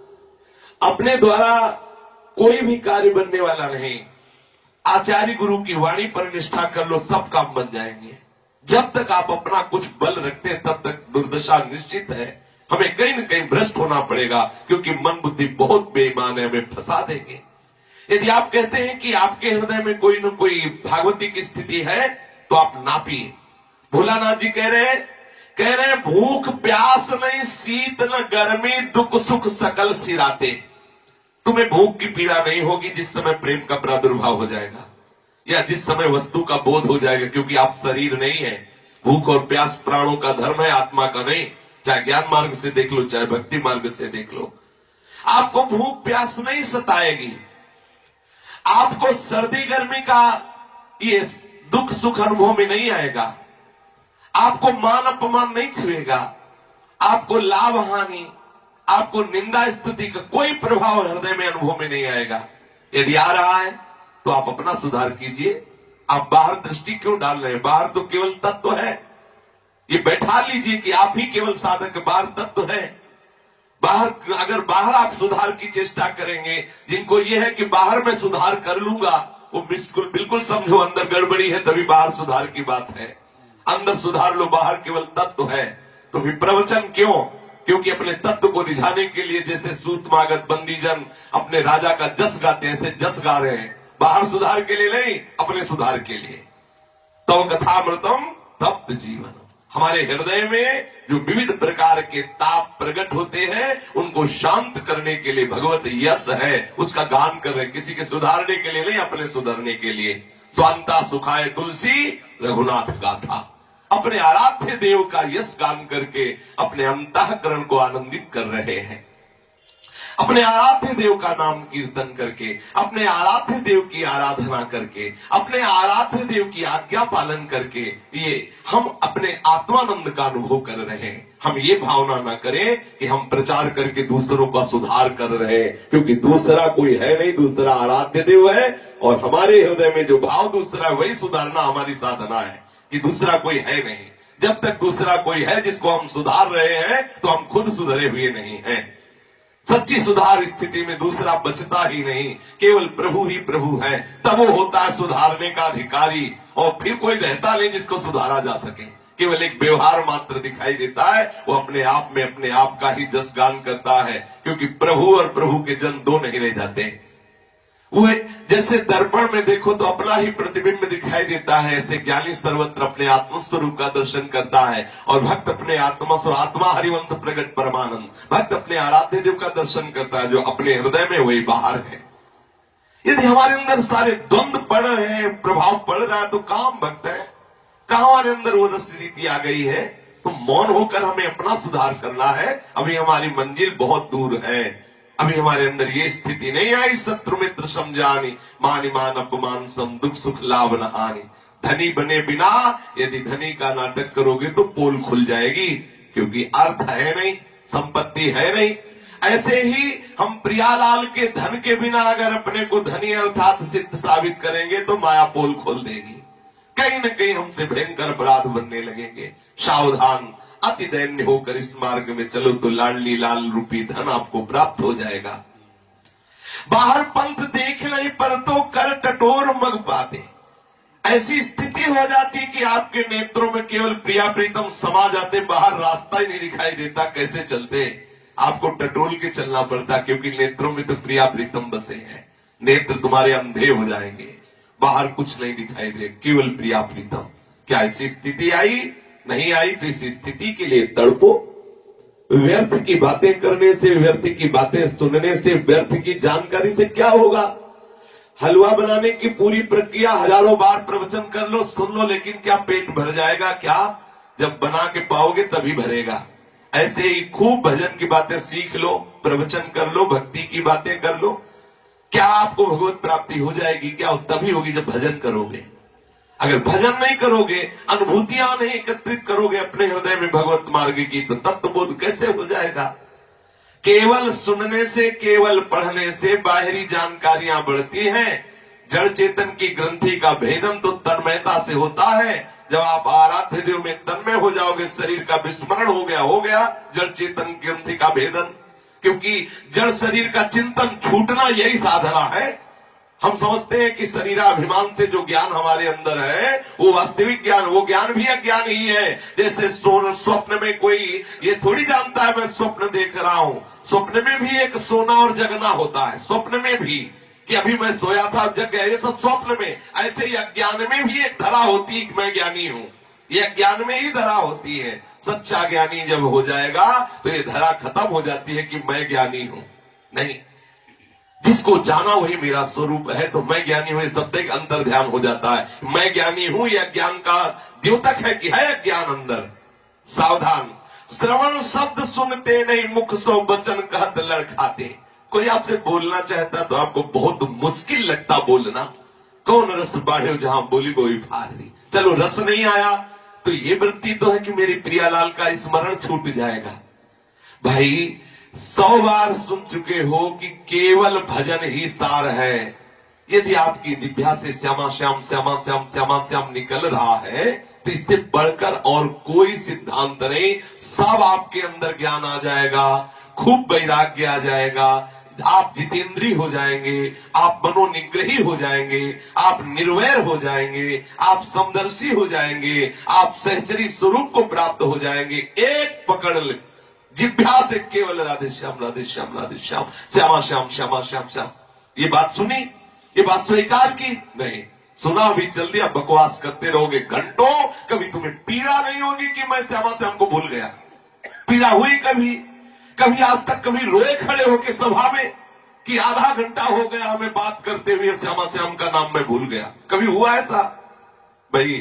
अपने द्वारा कोई भी कार्य बनने वाला नहीं। आचार्य गुरु की वाणी पर निष्ठा कर लो, सब काम बन जाएंगे। जब तक आप अपना कुछ बल रखते हैं तब तक दुर्दशा निश्चित है। हमें कहीं न कहीं भ्रष्ट होना पड़ेगा, क्योंकि मन बुद्धि बहुत बेईमान है, हमें फंसा देंगे। यदि आप कहते हैं कि आपके हृदय में कोई न कोई भागवती की स्थिति है तो आप नापिए। भोलानाथ जी कह रहे हैं कह रहे हैं भूख प्यास नहीं, शीत न गर्मी, दुख सुख सकल सिराते। तुम्हें भूख की पीड़ा नहीं होगी जिस समय प्रेम का प्रादुर्भाव हो जाएगा, या जिस समय वस्तु का बोध हो जाएगा, क्योंकि आप शरीर नहीं है। भूख और प्यास प्राणों का धर्म है, आत्मा का नहीं। चाहे ज्ञान मार्ग से देख लो, चाहे भक्ति मार्ग से देख लो, आपको भूख प्यास नहीं सताएगी। आपको सर्दी गर्मी का ये दुख सुख अनुभव में नहीं आएगा। आपको मान अपमान नहीं छुएगा। आपको लाभ हानि, आपको निंदा स्तुति का कोई प्रभाव हृदय में अनुभव में नहीं आएगा। यदि आ रहा है तो आप अपना सुधार कीजिए। आप बाहर दृष्टि क्यों डाल रहे हैं? बाहर तो केवल तत्व है। ये बैठा लीजिए कि आप ही केवल साधक, बाहर तत्व है। बाहर, अगर बाहर आप सुधार की चेष्टा करेंगे, जिनको ये है कि बाहर मैं सुधार कर लूंगा, वो बिल्कुल बिल्कुल समझो अंदर गड़बड़ी है, तभी बाहर सुधार की बात है। अंदर सुधार लो, बाहर केवल तत्व है। तो फिर प्रवचन क्यों? क्योंकि अपने तत्व को रिझाने के लिए, जैसे सूतमागत बंदीजन अपने राजा का जस गाते हैं, ऐसे जस गा रहे हैं। बाहर सुधार के लिए नहीं, अपने सुधार के लिए। तो कथामृतम तप्त जीवन। हमारे हृदय में जो विविध प्रकार के ताप प्रकट होते हैं, उनको शांत करने के लिए भगवत यश है, उसका गान कर रहे हैं। किसी के सुधारने के लिए नहीं, अपने सुधरने के लिए। स्वांता सुखाए तुलसी रघुनाथ गाथा। अपने आराध्य देव का यश गान करके अपने अंतःकरण को आनंदित कर रहे हैं। अपने आराध्य देव का नाम कीर्तन करके, अपने आराध्य देव की आराधना करके, अपने आराध्य देव की आज्ञा पालन करके ये हम अपने आत्मानंद का अनुभव कर रहे हैं। हम ये भावना ना करें कि हम प्रचार करके दूसरों का सुधार कर रहे हैं, क्योंकि दूसरा कोई है नहीं, दूसरा आराध्य देव है। और हमारे हृदय में जो भाव दूसरा है, वही सुधारना हमारी साधना है, कि दूसरा कोई है नहीं। जब तक दूसरा कोई है जिसको हम सुधार रहे हैं, तो हम खुद सुधरे हुए नहीं हैं। सच्ची सुधार स्थिति में दूसरा बचता ही नहीं, केवल प्रभु ही प्रभु है, तब वो होता है सुधारने का अधिकारी, और फिर कोई रहता नहीं जिसको सुधारा जा सके। केवल एक व्यवहार मात्र दिखाई देता है, वो अपने आप में अपने आप का ही जस गान करता है, क्योंकि प्रभु और प्रभु के जन दो नहीं रह जाते। वो जैसे दर्पण में देखो तो अपना ही प्रतिबिंब दिखाई देता है, ऐसे ज्ञानी सर्वत्र अपने आत्मस्वरूप का दर्शन करता है, और भक्त अपने आत्मा स्व आत्मा हरिवंश प्रगट परमानंद, भक्त अपने आराध्य देव का दर्शन करता है, जो अपने हृदय में वही बाहर है। यदि हमारे अंदर सारे द्वंद्व पड़ रहे हैं, प्रभाव पड़ रहा है, तो कहां भक्त है, कहां हमारे अंदर वो रस रीति आ गई है? तो मौन होकर हमें अपना सुधार करना है। अभी हमारी मंजिल बहुत दूर है, अभी हमारे अंदर ये स्थिति नहीं आई। शत्रु मित्र समझानी, मानी मान अपमान सम, दुख सुख लाभ न हानि। धनी बने बिना यदि धनी का नाटक करोगे तो पोल खुल जाएगी, क्योंकि अर्थ है नहीं, संपत्ति है नहीं। ऐसे ही हम प्रियालाल के धन के बिना अगर अपने को धनी अर्थात सिद्ध साबित करेंगे तो माया पोल खोल देगी, कहीं न कहीं हमसे भयंकर अपराध बनने लगेंगे। सावधान, अति दैन्य होकर इस मार्ग में चलो तो लाडली लाल रूपी धन आपको प्राप्त हो जाएगा। बाहर पंथ देख नहीं पर तो कर टटोर मग पाते। ऐसी स्थिति हो जाती कि आपके नेत्रों में केवल प्रिया प्रीतम समा जाते, बाहर रास्ता ही नहीं दिखाई देता, कैसे चलते? आपको टटोल के चलना पड़ता, क्योंकि नेत्रों में तो प्रिया प्रीतम बसे हैं। नेत्र तुम्हारे अंधे हो जाएंगे, बाहर कुछ नहीं दिखाई दे, केवल प्रिया प्रीतम। क्या ऐसी स्थिति आई? नहीं आई। तो इस स्थिति के लिए तड़पो। व्यर्थ की बातें करने से, व्यर्थ की बातें सुनने से, व्यर्थ की जानकारी से क्या होगा? हलवा बनाने की पूरी प्रक्रिया हजारों बार प्रवचन कर लो, सुन लो, लेकिन क्या पेट भर जाएगा? क्या जब बना के पाओगे तभी भरेगा। ऐसे ही खूब भजन की बातें सीख लो, प्रवचन कर लो, भक्ति की बातें कर लो, क्या आपको भगवत प्राप्ति हो जाएगी? क्या तभी होगी जब भजन करोगे। अगर भजन नहीं करोगे, अनुभूतियां नहीं एकत्रित करोगे अपने हृदय में भगवत मार्ग की, तो तत्वबोध कैसे हो जाएगा? केवल सुनने से, केवल पढ़ने से बाहरी जानकारियां बढ़ती हैं। जड़ चेतन की ग्रंथि का भेदन तो तन्मयता से होता है। जब आप आराध्य देव में तन्मय हो जाओगे, शरीर का विस्मरण हो गया हो गया जड़ चेतन ग्रंथि का भेदन। क्योंकि जड़ शरीर का चिंतन छूटना यही साधना है। हम समझते हैं कि शरीराभिमान से जो ज्ञान हमारे अंदर है वो वास्तविक ज्ञान, वो ज्ञान भी अज्ञान ही है। जैसे स्वप्न में कोई ये थोड़ी जानता है मैं स्वप्न देख रहा हूं, स्वप्न में भी एक सोना और जगना होता है। स्वप्न में भी कि अभी मैं सोया था जग गया, ये सब स्वप्न में। ऐसे ही अज्ञान में भी एक धरा होती है कि मैं ज्ञानी हूं, ये अज्ञान में ही धरा होती है। सच्चा ज्ञानी जब हो जाएगा तो ये धरा खत्म हो जाती है कि मैं ज्ञानी हूं। नहीं, जिसको जाना वही मेरा स्वरूप है, तो मैं ज्ञानी हूं, शब्द एक अंतर ध्यान हो जाता है। मैं ज्ञानी हूं, यह ज्ञान का द्योतक है कि है अज्ञान अंदर। सावधान, श्रवण शब्द सुनते नहीं, मुख सो वचन कहत लड़खाते। कोई आपसे बोलना चाहता तो आपको बहुत मुश्किल लगता बोलना। कौन रस बाढ़े जहां बोली बोई फारी। चलो रस नहीं आया तो ये वृत्ति तो है कि मेरी प्रियालाल का स्मरण छूट जाएगा। भाई सौ बार सुन चुके हो कि केवल भजन ही सार है। यदि आपकी जिह्वा से श्यामा श्याम श्यामा श्याम श्यामा श्याम निकल रहा है तो इससे बढ़कर और कोई सिद्धांत नहीं। सब आपके अंदर ज्ञान आ जाएगा, खूब वैराग्य आ जाएगा, आप जितेंद्रीय हो जाएंगे, आप मनोनिग्रही हो जाएंगे, आप निर्वैर हो जाएंगे, आप समदर्शी हो जाएंगे, आप सहचरी स्वरूप को प्राप्त हो जाएंगे। एक पकड़ ले जिभ्या से केवल राधे श्याम राधे श्याम राधे श्याम श्यामा श्याम श्यामा श्याम श्याम। ये बात सुनी, ये बात स्वीकार की? नहीं सुना भी चल दिया, बकवास करते रहोगे घंटों। कभी तुम्हें पीड़ा नहीं होगी कि मैं श्यामा श्याम को भूल गया। पीड़ा हुई कभी? कभी आज तक कभी रोए खड़े होके सभा में कि आधा घंटा हो गया हमें बात करते हुए, श्यामा श्याम का नाम मैं भूल गया? कभी हुआ ऐसा? भाई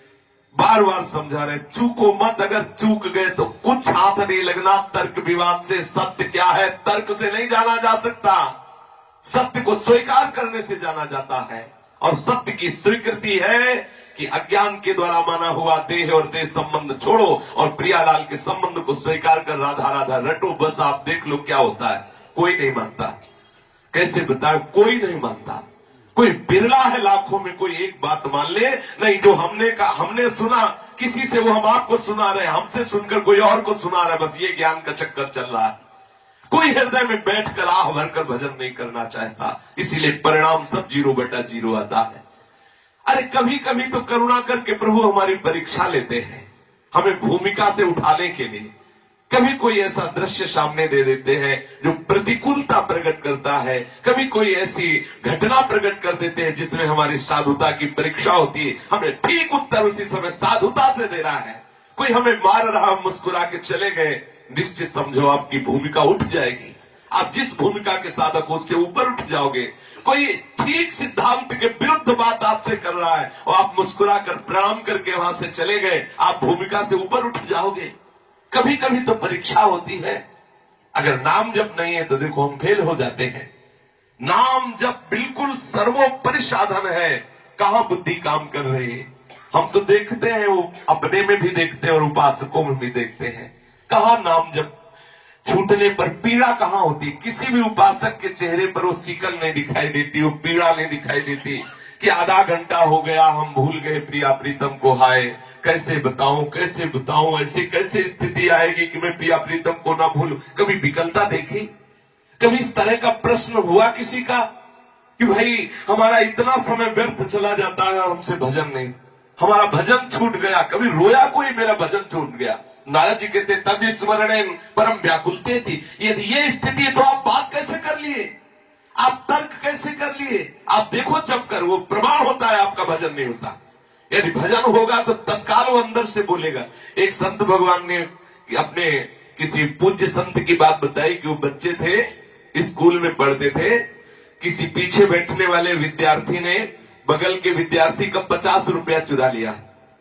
बार बार समझा रहे, चूको मत। अगर चूक गए तो कुछ हाथ नहीं लगना तर्क विवाद से। सत्य क्या है तर्क से नहीं जाना जा सकता, सत्य को स्वीकार करने से जाना जाता है। और सत्य की स्वीकृति है कि अज्ञान के द्वारा माना हुआ देह और देह संबंध छोड़ो और प्रियालाल के संबंध को स्वीकार कर राधा राधा रटो। बस आप देख लो क्या होता है। कोई नहीं मानता, कैसे बताए? कोई नहीं मानता। कोई बिरला है लाखों में कोई एक बात मान ले। नहीं, जो हमने का हमने सुना किसी से वो हम आपको सुना रहे, हमसे सुनकर कोई और को सुना रहे। बस ये ज्ञान का चक्कर चल रहा है। कोई हृदय में बैठकर आह भरकर भजन नहीं करना चाहता, इसीलिए परिणाम सब जीरो बटा जीरो आता है। अरे कभी कभी तो करुणा करके प्रभु हमारी परीक्षा लेते हैं, हमें भूमिका से उठाने के लिए। कभी कोई ऐसा दृश्य सामने दे देते हैं जो प्रतिकूलता प्रकट करता है, कभी कोई ऐसी घटना प्रकट कर देते हैं जिसमें हमारी साधुता की परीक्षा होती है। हमें ठीक उत्तर उसी समय साधुता से देना है। कोई हमें मार रहा, मुस्कुरा के चले गए, निश्चित समझो आपकी भूमिका उठ जाएगी। आप जिस भूमिका के साधक हो उससे ऊपर उठ जाओगे। कोई ठीक सिद्धांत के विरुद्ध बात आपसे कर रहा है और आप मुस्कुरा कर प्रणाम करके वहां से चले गए, आप भूमिका से ऊपर उठ जाओगे। कभी कभी तो परीक्षा होती है। अगर नाम जप नहीं है तो देखो हम फेल हो जाते हैं। नाम जप बिल्कुल सर्वोपरि साधन है, कहां बुद्धि काम कर रही है। हम तो देखते हैं, वो अपने में भी देखते हैं और उपासकों में भी देखते हैं, कहां नाम जप छूटने पर पीड़ा कहां होती। किसी भी उपासक के चेहरे पर वो सिकल नहीं दिखाई देती, वो पीड़ा नहीं दिखाई देती कि आधा घंटा हो गया हम भूल गए प्रिया प्रीतम को, हाय कैसे बताऊं कैसे बताऊं, ऐसी कैसे स्थिति आएगी कि मैं प्रिया प्रीतम को ना भूलूं। कभी विकलता देखी? कभी इस तरह का प्रश्न हुआ किसी का कि भाई हमारा इतना समय व्यर्थ चला जाता है और हमसे भजन नहीं, हमारा भजन छूट गया। कभी रोया कोई मेरा भजन छूट गया? नारद जी कहते तद स्मरण परम व्याकुलते थी। यदि ये स्थिति है तो आप बात कैसे कर लिए, आप तर्क कैसे कर लिए? आप देखो जब कर, वो प्रमाण होता है आपका भजन नहीं होता। यदि भजन होगा तो तत्काल वो अंदर से बोलेगा। एक संत भगवान ने अपने किसी पूज्य संत की बात बताई कि वो बच्चे थे, स्कूल में पढ़ते थे, किसी पीछे बैठने वाले विद्यार्थी ने बगल के विद्यार्थी का पचास रुपया चुरा लिया।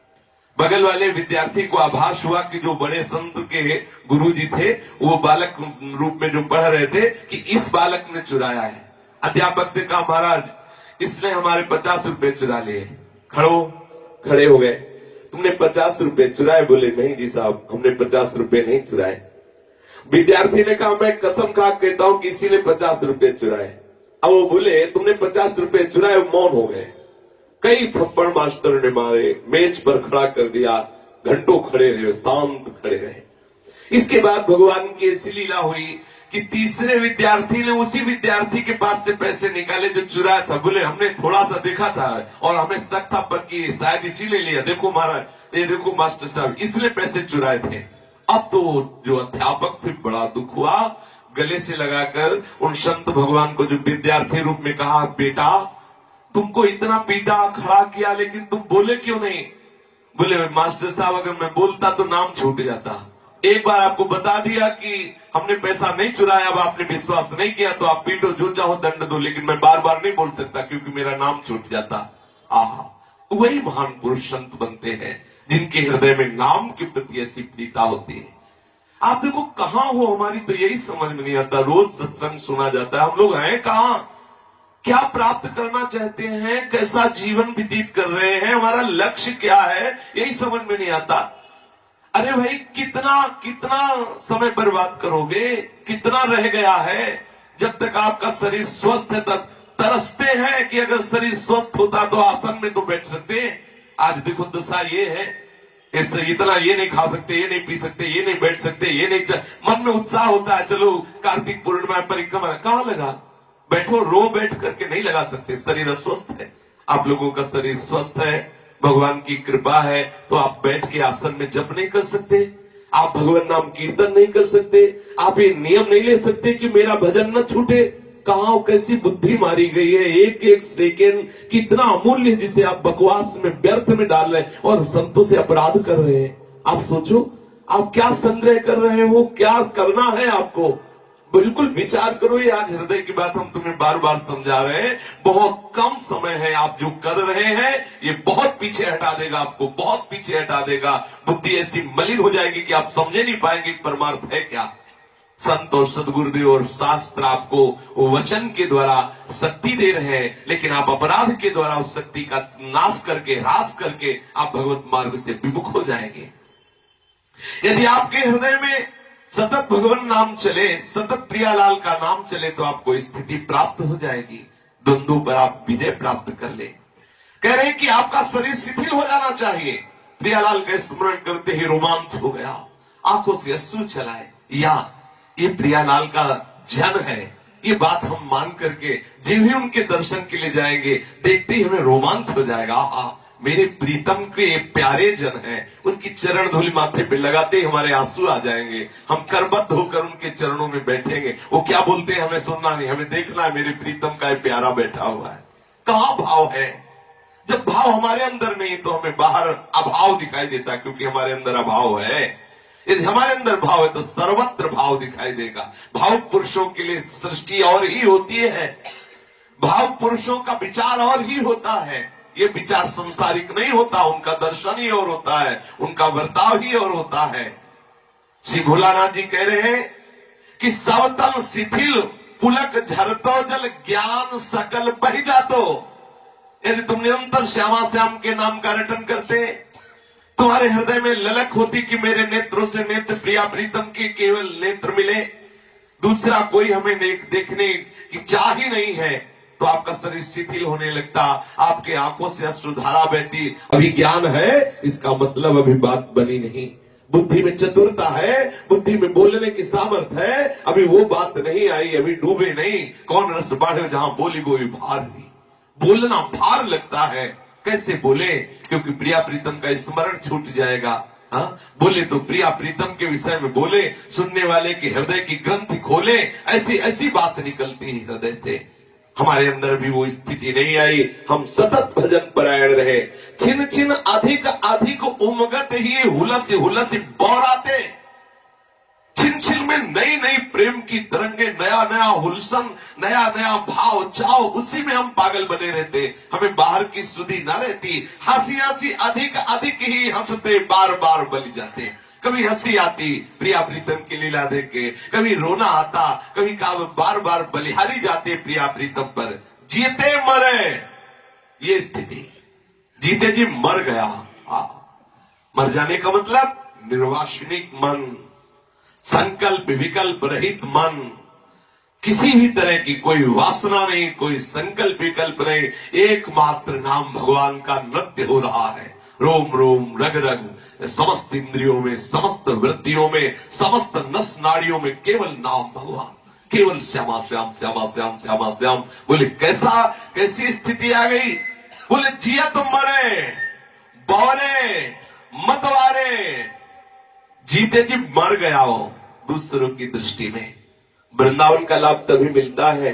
बगल वाले विद्यार्थी को आभास हुआ कि जो बड़े संत के गुरुजी थे वो बालक रूप में जो पढ़ रहे थे कि इस बालक ने चुराया है। अध्यापक से कहा महाराज इसने हमारे पचास रुपए चुरा लिए। खड़ो खड़े हो गए, तुमने पचास रुपए चुराए? बोले नहीं जी साहब, हमने पचास रुपए नहीं चुराए। विद्यार्थी ने कहा मैं कसम खा कहता हूं कि इसी ने पचास रुपए चुराए। अब वो बोले तुमने पचास रुपए चुराए, मौन हो गए। कई थप्पड़ मास्टर ने मारे, मेज पर खड़ा कर दिया, घंटों खड़े रहे, शांत खड़े रहे। इसके बाद भगवान की ऐसी लीला हुई कि तीसरे विद्यार्थी ने उसी विद्यार्थी के पास से पैसे निकाले जो चुराया था। बोले हमने थोड़ा सा देखा था और हमें शक था पक्की शायद इसीलिए लिया। देखो महाराज, ये देखो मास्टर साहब, इसलिए पैसे चुराए थे। अब तो जो अध्यापक थे बड़ा दुख हुआ, गले से लगाकर उन संत भगवान को जो विद्यार्थी रूप में कहा बेटा तुमको इतना पीटा खड़ा किया लेकिन तुम बोले क्यों नहीं? बोले मास्टर साहब अगर मैं बोलता तो नाम छूट जाता। एक बार आपको बता दिया कि हमने पैसा नहीं चुराया, अब आपने विश्वास नहीं किया तो आप पीटो, जो चाहो दंड दो, लेकिन मैं बार बार नहीं बोल सकता क्योंकि मेरा नाम छूट जाता। आहा, वही महान पुरुष संत बनते हैं जिनके हृदय में नाम के प्रति ऐसी प्रीता होती है। आप देखो कहां हो, हमारी तो यही समझ में नहीं आता। रोज सत्संग सुना जाता है, हम लोग हैं कहां? क्या प्राप्त करना चाहते हैं? कैसा जीवन व्यतीत कर रहे हैं? हमारा लक्ष्य क्या है? यही समझ में नहीं आता। अरे भाई कितना कितना समय बर्बाद करोगे? कितना रह गया है? जब तक आपका शरीर स्वस्थ है तब तरसते हैं कि अगर शरीर स्वस्थ होता तो आसन में तो बैठ सकते। आज देखो दशा ये है, ऐसे इतना ये नहीं खा सकते, ये नहीं पी सकते, ये नहीं बैठ सकते, ये नहीं। मन में उत्साह होता है चलो कार्तिक पूर्णिमा परिक्रमा, कहां लगा? बैठो, रो बैठ करके नहीं लगा सकते। शरीर अस्वस्थ है, आप लोगों का शरीर स्वस्थ है, भगवान की कृपा है, तो आप बैठ के आसन में जप नहीं कर सकते, आप भगवान नाम कीर्तन नहीं कर सकते, आप ये नियम नहीं ले सकते कि मेरा भजन न छूटे। कहां कैसी बुद्धि मारी गई है? एक एक सेकेंड कितना अमूल्य जिसे आप बकवास में व्यर्थ में डाल रहे हैं और संतों से अपराध कर रहे हैं। आप सोचो आप क्या संग्रह कर रहे हो, क्या करना है आपको, बिल्कुल विचार करो। ये आज हृदय की बात हम तुम्हें बार बार समझा रहे हैं। बहुत कम समय है, आप जो कर रहे हैं ये बहुत पीछे हटा देगा आपको, बहुत पीछे हटा देगा। बुद्धि ऐसी मलिन हो जाएगी कि आप समझे नहीं पाएंगे कि परमार्थ है क्या। संत और सदगुरुदेव और शास्त्र आपको वचन के द्वारा शक्ति दे रहे हैं, लेकिन आप अपराध के द्वारा उस शक्ति का नाश करके, ह्रास करके आप भगवत मार्ग से विमुख हो जाएंगे। यदि आपके हृदय में सतत भगवान नाम चले, सतत प्रियालाल का नाम चले, तो आपको स्थिति प्राप्त हो जाएगी, द्वंद्वों पर आप विजय प्राप्त कर ले। कह रहे हैं कि आपका शरीर शिथिल हो जाना चाहिए। प्रियालाल का स्मरण करते ही रोमांच हो गया, आंखों से अश्रु चलाए। या ये प्रियालाल का जन है, ये बात हम मान करके जब भी उनके दर्शन के लिए जाएंगे, देखते ही हमें रोमांच हो जाएगा। आ मेरे प्रीतम के प्यारे जन हैं, उनकी चरण धूलि माथे पे लगाते ही हमारे आंसू आ जाएंगे, हम करबद्ध होकर उनके चरणों में बैठेंगे। वो क्या बोलते हैं हमें सुनना नहीं, हमें देखना है मेरे प्रीतम का प्यारा बैठा हुआ है। कहाँ भाव है? जब भाव हमारे अंदर नहीं तो हमें बाहर अभाव दिखाई देता, क्योंकि हमारे अंदर अभाव है। यदि हमारे अंदर भाव है तो सर्वत्र भाव दिखाई देगा। भाव पुरुषों के लिए सृष्टि और ही होती है, भाव पुरुषों का विचार और ही होता है। ये विचार संसारिक नहीं होता, उनका दर्शन ही और होता है, उनका बर्ताव ही और होता है। श्री भोलानाथ जी कह रहे हैं कि सब तन शिथिल पुलक झरतो जल ज्ञान सकल बह जातो। यदि तुम निरंतर श्यामा श्याम के नाम का रटन करते, तुम्हारे हृदय में ललक होती कि मेरे नेत्रों से नेत्र प्रिया प्रीतम के केवल नेत्र मिले, दूसरा कोई हमें देखने की चाह ही नहीं है, तो आपका शरीर शिथिल होने लगता, आपके आंखों से अश्रुधारा बहती। अभी ज्ञान है इसका मतलब अभी बात बनी नहीं, बुद्धि में चतुरता है, बुद्धि में बोलने की सामर्थ्य है, अभी वो बात नहीं आई, अभी डूबे नहीं। कौन रस बाढ़े जहां बोली बोई भार नहीं, बोलना भार लगता है। कैसे बोले? क्योंकि प्रिया प्रीतम का स्मरण छूट जाएगा। हाँ, बोले तो प्रिया प्रीतम के विषय में बोले, सुनने वाले के हृदय की ग्रंथि खोले, ऐसी ऐसी बात निकलती है हृदय से। हमारे अंदर भी वो स्थिति नहीं आई, हम सतत भजन परायण रहे। छिन छिन अधिक अधिक उमगत ही हुलस हुलस बौराते। छिन छिन में नई नई प्रेम की तरंगे, नया नया हुलसन, नया नया भाव चाव, उसी में हम पागल बने रहते, हमें बाहर की सुधि ना रहती। हंसी हंसी अधिक अधिक ही हंसते, बार बार बलि जाते। कभी हंसी आती प्रिया प्रीतम की लीला देख के, कभी रोना आता, कभी बार बार बलिहारी जाते प्रिया प्रीतम पर। जीते मरे ये स्थिति, जीते जी मर गया। आ, मर जाने का मतलब निर्वासनिक मन, संकल्प विकल्प रहित मन, किसी भी तरह की कोई वासना नहीं, कोई संकल्प विकल्प नहीं, एकमात्र नाम भगवान का नृत्य हो रहा है। रोम रोम रग रग, समस्त इंद्रियों में, समस्त वृत्तियों में, समस्त नस नाड़ियों में केवल नाम भगवान, केवल श्यामा श्याम श्यामा श्याम श्यामा श्याम। बोले कैसा कैसी स्थिति आ गई? बोले जिया तुम मरे, बौरे मतवारे, जीते जी मर गया हो दूसरों की दृष्टि में। वृंदावन का लाभ तभी मिलता है,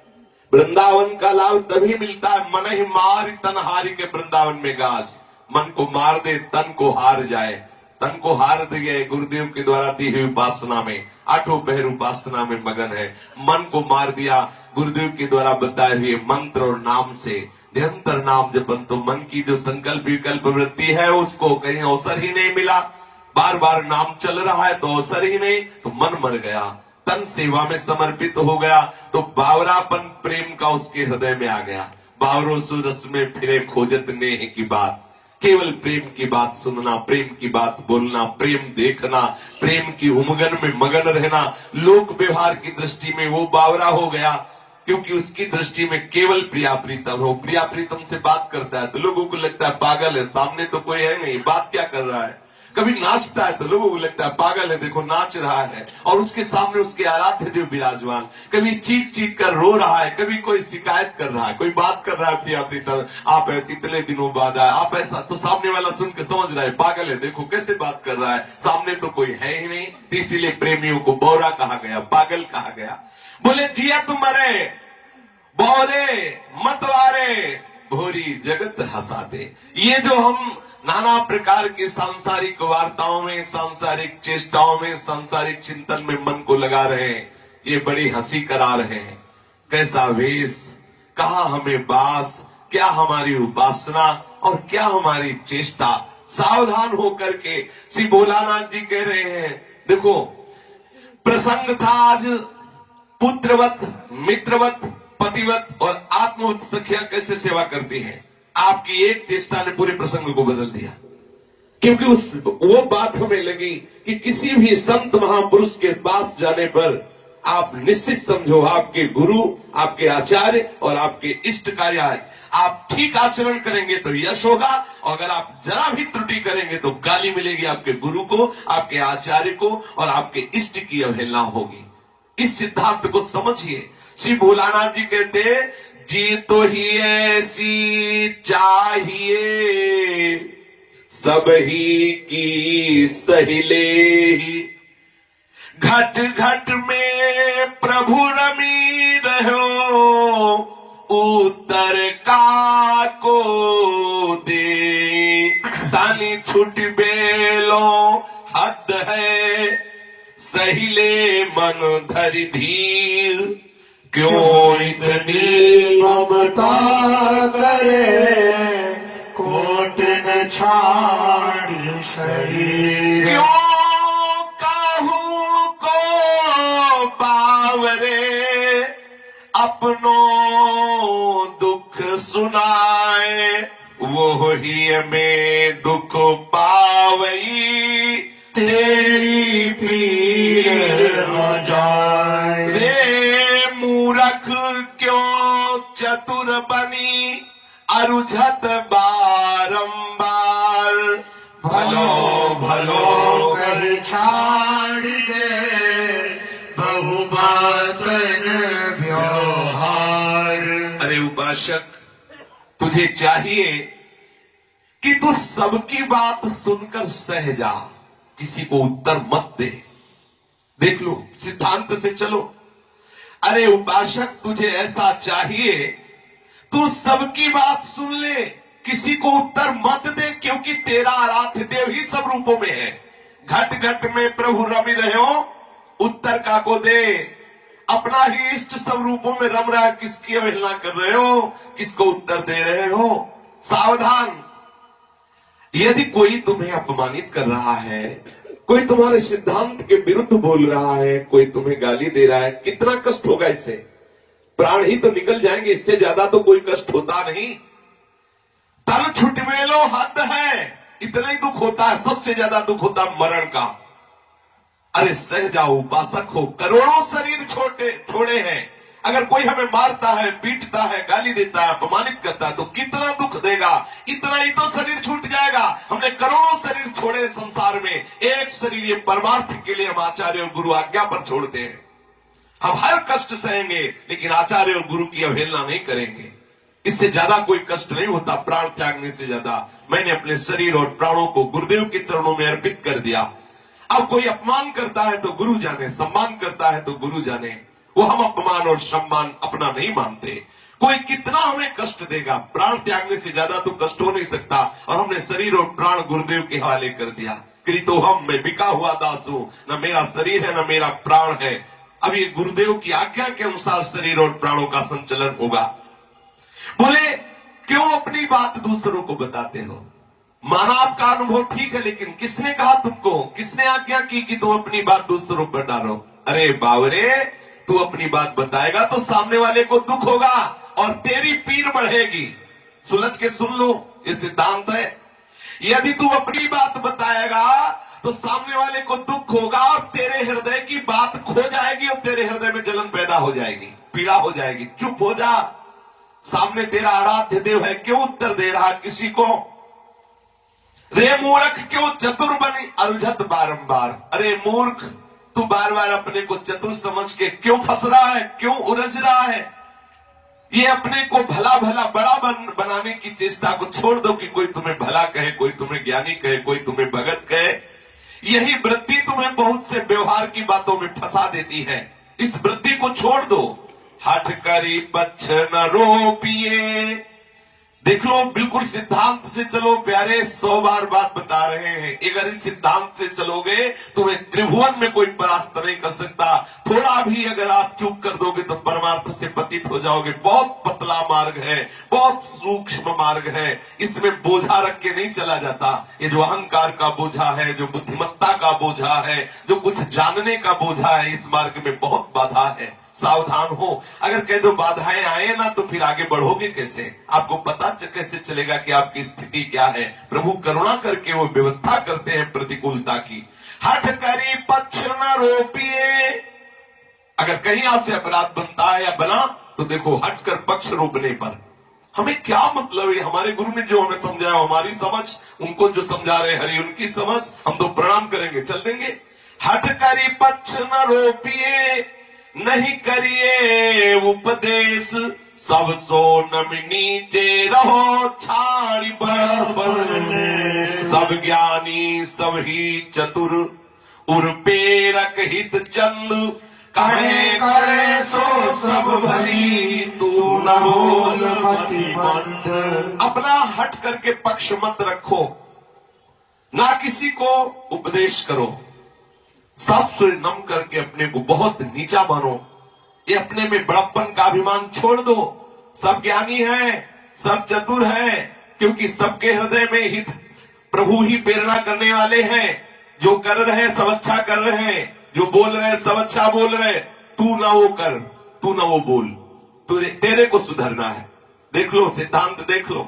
वृंदावन का लाभ तभी मिलता है। मन ही मार तन हारी के वृंदावन में गाज, मन को मार दे तन को हार जाए। तन को हार दिए गुरुदेव के द्वारा दी हुई उपासना में, आठों पहर उपासना में मगन है। मन को मार दिया गुरुदेव के द्वारा बताए हुए मंत्र और नाम से, निरंतर नाम जपन। तो मन की जो संकल्प विकल्प वृत्ति है उसको कहीं अवसर ही नहीं मिला, बार बार नाम चल रहा है तो अवसर ही नहीं, तो मन मर गया, तन सेवा में समर्पित हो गया। तो बावरापन प्रेम का उसके हृदय में आ गया। बावरो सुरस में फिरे खोजत नेह की बात, केवल प्रेम की बात सुनना, प्रेम की बात बोलना, प्रेम देखना, प्रेम की उमगन में मगन रहना। लोक व्यवहार की दृष्टि में वो बावरा हो गया, क्योंकि उसकी दृष्टि में केवल प्रिया प्रीतम हो। प्रिया प्रीतम से बात करता है तो लोगों को लगता है पागल है, सामने तो कोई है नहीं, बात क्या कर रहा है। कभी नाचता है तो लोगों को लगता है पागल है, देखो नाच रहा है, और उसके सामने उसके आराध्य देव विराजमान। कभी चीख चीख कर रो रहा है, कभी कोई शिकायत कर रहा है, कोई बात कर रहा है प्रिया प्रीतम, आप इतने दिनों बाद आए, आप ऐसा, तो सामने वाला सुन के समझ रहा है पागल है, देखो कैसे बात कर रहा है, सामने तो कोई है ही नहीं। इसीलिए प्रेमियों को बौरा कहा गया, पागल कहा गया। बोले जिया तुम मरे, बौरे मतवारे, भोरी जगत हंसाते। ये जो हम नाना प्रकार की सांसारिक वार्ताओं में, सांसारिक चेष्टाओं में, सांसारिक चिंतन में मन को लगा रहे हैं, ये बड़ी हंसी करा रहे हैं। कैसा वेश, कहाँ हमें बास, क्या हमारी उपासना और क्या हमारी चेष्टा। सावधान होकर के श्री भोलानाथ जी कह रहे हैं, देखो प्रसंग था आज पुत्रवत, मित्रवत, पतिवत और आत्मवत सखियां कैसे सेवा करती हैं। आपकी एक चेष्टा ने पूरे प्रसंग को बदल दिया, क्योंकि उस वो बात हमें लगी कि किसी भी संत महापुरुष के पास जाने पर आप निश्चित समझो आपके गुरु, आपके आचार्य और आपके इष्ट कार्य आए। आप ठीक आचरण करेंगे तो यश होगा, और अगर आप जरा भी त्रुटि करेंगे तो गाली मिलेगी आपके गुरु को, आपके आचार्य को, और आपके इष्ट की अवहेलना होगी। इस सिद्धांत को समझिए। श्री भोलानाथ जी कहते जी तो ही ऐसी चाहिए, सब ही की सहिले ही, घट घट में प्रभु रमी रहो, उत्तर का को दे, ताली छुट बेलो हद है, सहिले मन धरि धीर, क्यों इतनी ममता करे, कोट न छाड़ी शरीर, क्यों काहू को बावरे, अपनों दुख सुनाए, वो ही में दुख पावई, तेरी पीर न जाए। रे मूरख क्यों चतुर बनी, अरुझत बारंबार, भलो भलो कर छाड़ दे, बहुबातन व्यवहार। अरे उपासक, तुझे चाहिए कि तू सबकी बात सुनकर सह जा, किसी को उत्तर मत दे। देख लो, सिद्धांत से चलो। अरे उपासक, तुझे ऐसा चाहिए तू सबकी बात सुन ले, किसी को उत्तर मत दे, क्योंकि तेरा आराध्य देव ही सब रूपों में है। घट घट में प्रभु रमी रहे हो, उत्तर का को दे। अपना ही इष्ट सब रूपों में रम रहा है, किसकी अवहेलना कर रहे हो, किसको उत्तर दे रहे हो। सावधान, यदि कोई तुम्हें अपमानित कर रहा है, कोई तुम्हारे सिद्धांत के विरुद्ध बोल रहा है, कोई तुम्हें गाली दे रहा है, कितना कष्ट होगा इससे। प्राण ही तो निकल जाएंगे, इससे ज्यादा तो कोई कष्ट होता नहीं। तन छुटमेलो हद है, इतना ही दुख होता है। सबसे ज्यादा दुख होता मरण का। अरे सह जाओ उपासक हो, करोड़ों शरीर छोटे छोड़े हैं। अगर कोई हमें मारता है, पीटता है, गाली देता है, अपमानित करता है, तो कितना दुख देगा। इतना ही तो शरीर छूट जाएगा। हमने करोड़ों शरीर छोड़े संसार में, एक शरीर ये परमार्थ के लिए हम आचार्य और गुरु आज्ञा पर छोड़ते हैं। हम हर कष्ट सहेंगे, लेकिन आचार्य और गुरु की अवहेलना नहीं करेंगे। इससे ज्यादा कोई कष्ट नहीं होता, प्राण त्यागने से ज्यादा। मैंने अपने शरीर और प्राणों को गुरुदेव के चरणों में अर्पित कर दिया। अब कोई अपमान करता है तो गुरु जाने, सम्मान करता है तो गुरु जाने। वो हम अपमान और सम्मान अपना नहीं मानते। कोई कितना हमें कष्ट देगा, प्राण त्यागने से ज्यादा तो कष्ट हो नहीं सकता। और हमने शरीर और प्राण गुरुदेव के हवाले कर दिया। कृतो हम, मैं बिका हुआ दास हूं, न मेरा शरीर है न मेरा प्राण है। अब ये गुरुदेव की आज्ञा के अनुसार शरीर और प्राणों का संचलन होगा। बोले क्यों अपनी बात दूसरों को बताते हो। माना आपका अनुभव ठीक है, लेकिन किसने कहा तुमको, किसने आज्ञा की कि तुम अपनी बात दूसरों पर डालो। अरे बावरे, तू अपनी बात बताएगा तो सामने वाले को दुख होगा और तेरी पीर बढ़ेगी। सुलझ के सुन लो, ये सिद्धांत है। यदि तू अपनी बात बताएगा तो सामने वाले को दुख होगा और तेरे हृदय की बात खो जाएगी और तेरे हृदय में जलन पैदा हो जाएगी, पीड़ा हो जाएगी। चुप हो जा, सामने तेरा आराध्य देव है, क्यों उत्तर दे रहा किसी को। रे मूर्ख क्यों चतुर बनी अरुझत बारंबार। अरे मूर्ख, तू बार बार अपने को चतुर समझ के क्यों फंस रहा है, क्यों उलझ रहा है। ये अपने को भला भला बड़ा बन, बनाने की चेष्टा को छोड़ दो कि कोई तुम्हें भला कहे, कोई तुम्हें ज्ञानी कहे, कोई तुम्हें भगत कहे। यही वृत्ति तुम्हें बहुत से व्यवहार की बातों में फंसा देती है। इस वृत्ति को छोड़ दो। हठ करी पक्ष न रोपिए। देख लो, बिल्कुल सिद्धांत से चलो प्यारे। सौ बार बात बता रहे हैं, अगर इस सिद्धांत से चलोगे तुम्हें त्रिभुवन में कोई परास्त नहीं कर सकता। थोड़ा भी अगर आप चूक कर दोगे तो परमार्थ से पतित हो जाओगे। बहुत पतला मार्ग है, बहुत सूक्ष्म मार्ग है, इसमें बोझा रख के नहीं चला जाता। ये जो अहंकार का बोझा है, जो बुद्धिमत्ता का बोझा है, जो कुछ जानने का बोझा है, इस मार्ग में बहुत बाधा है। सावधान हो। अगर कह दो बाधाएं आए ना तो फिर आगे बढ़ोगे कैसे, आपको पता कैसे चलेगा कि आपकी स्थिति क्या है। प्रभु करुणा करके वो व्यवस्था करते हैं प्रतिकूलता की। हठ करी पक्ष न रोपिए। अगर कहीं आपसे अपराध बनता है या बना तो देखो, हटकर पक्ष रोपने पर हमें क्या मतलब है। हमारे गुरु ने जो हमें समझाया, हमारी समझ, उनको जो समझा रहे हरि उनकी समझ, हम तो प्रणाम करेंगे, चल देंगे। हठ करी पक्ष न रोपिए, नहीं करिए उपदेश, सब सो नम नीचे रहो छाड़ी बन। सब ज्ञानी सब ही चतुर, उर पेरक हित चंद, कहे करे सो सब भली, तू न बोल मति मंद। अपना हट करके पक्ष मत रखो, ना किसी को उपदेश करो, सबसे नम करके अपने को बहुत नीचा मानो। ये अपने में बड़प्पन का अभिमान छोड़ दो। सब ज्ञानी हैं, सब चतुर हैं, क्योंकि सबके हृदय में हित प्रभु ही प्रेरणा करने वाले हैं। जो कर रहे हैं सब अच्छा कर रहे हैं, जो बोल रहे हैं सब अच्छा बोल रहे हैं। तू ना वो कर, तू ना वो बोल, तू तेरे को सुधरना है। देख लो सिद्धांत, देख लो,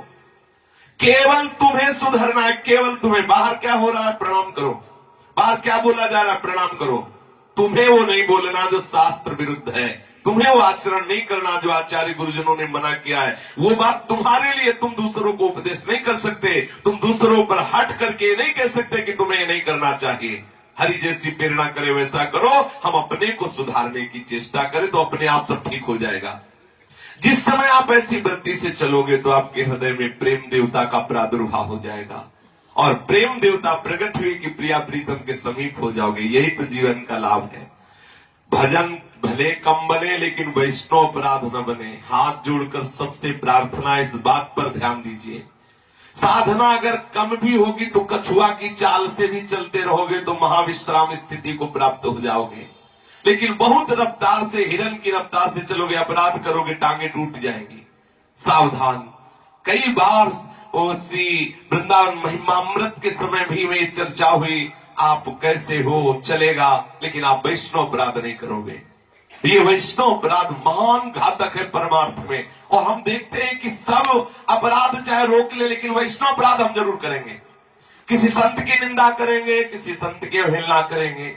केवल तुम्हें सुधरना है, केवल तुम्हें। बाहर क्या हो रहा है, प्रणाम करो। बाहर क्या बोला जा रहा है, प्रणाम करो। तुम्हें वो नहीं बोलना जो शास्त्र विरुद्ध है, तुम्हें वो आचरण नहीं करना जो आचार्य गुरुजनों ने मना किया है। वो बात तुम्हारे लिए, तुम दूसरों को उपदेश नहीं कर सकते, तुम दूसरों पर हट करके नहीं कह सकते कि तुम्हें ये नहीं करना चाहिए। हरि जैसी प्रेरणा करे वैसा करो। हम अपने को सुधारने की चेष्टा करें तो अपने आप सब ठीक हो जाएगा। जिस समय आप ऐसी वृत्ति से चलोगे तो आपके हृदय में प्रेम देवता का प्रादुर्भाव हो जाएगा, और प्रेम देवता प्रकट हुई कि प्रिया प्रीतम के समीप हो जाओगे। यही तो जीवन का लाभ है। भजन भले कम बने लेकिन वैष्णव अपराध न बने। हाथ जोड़कर सबसे प्रार्थना, इस बात पर ध्यान दीजिए। साधना अगर कम भी होगी तो कछुआ की चाल से भी चलते रहोगे तो महाविश्राम स्थिति को प्राप्त हो जाओगे। लेकिन बहुत रफ्तार से, हिरन की रफ्तार से चलोगे, अपराध करोगे, टांगे टूट जाएंगी। सावधान। कई बार श्री वृंदावन महिमामृत के समय भी में चर्चा हुई, आप कैसे हो चलेगा, लेकिन आप वैष्णव अपराध नहीं करोगे। ये वैष्णव अपराध महान घातक है परमार्थ में। और हम देखते हैं कि सब अपराध चाहे रोक ले, लेकिन वैष्णव अपराध हम जरूर करेंगे। किसी संत की निंदा करेंगे, किसी संत की अवहेलना करेंगे।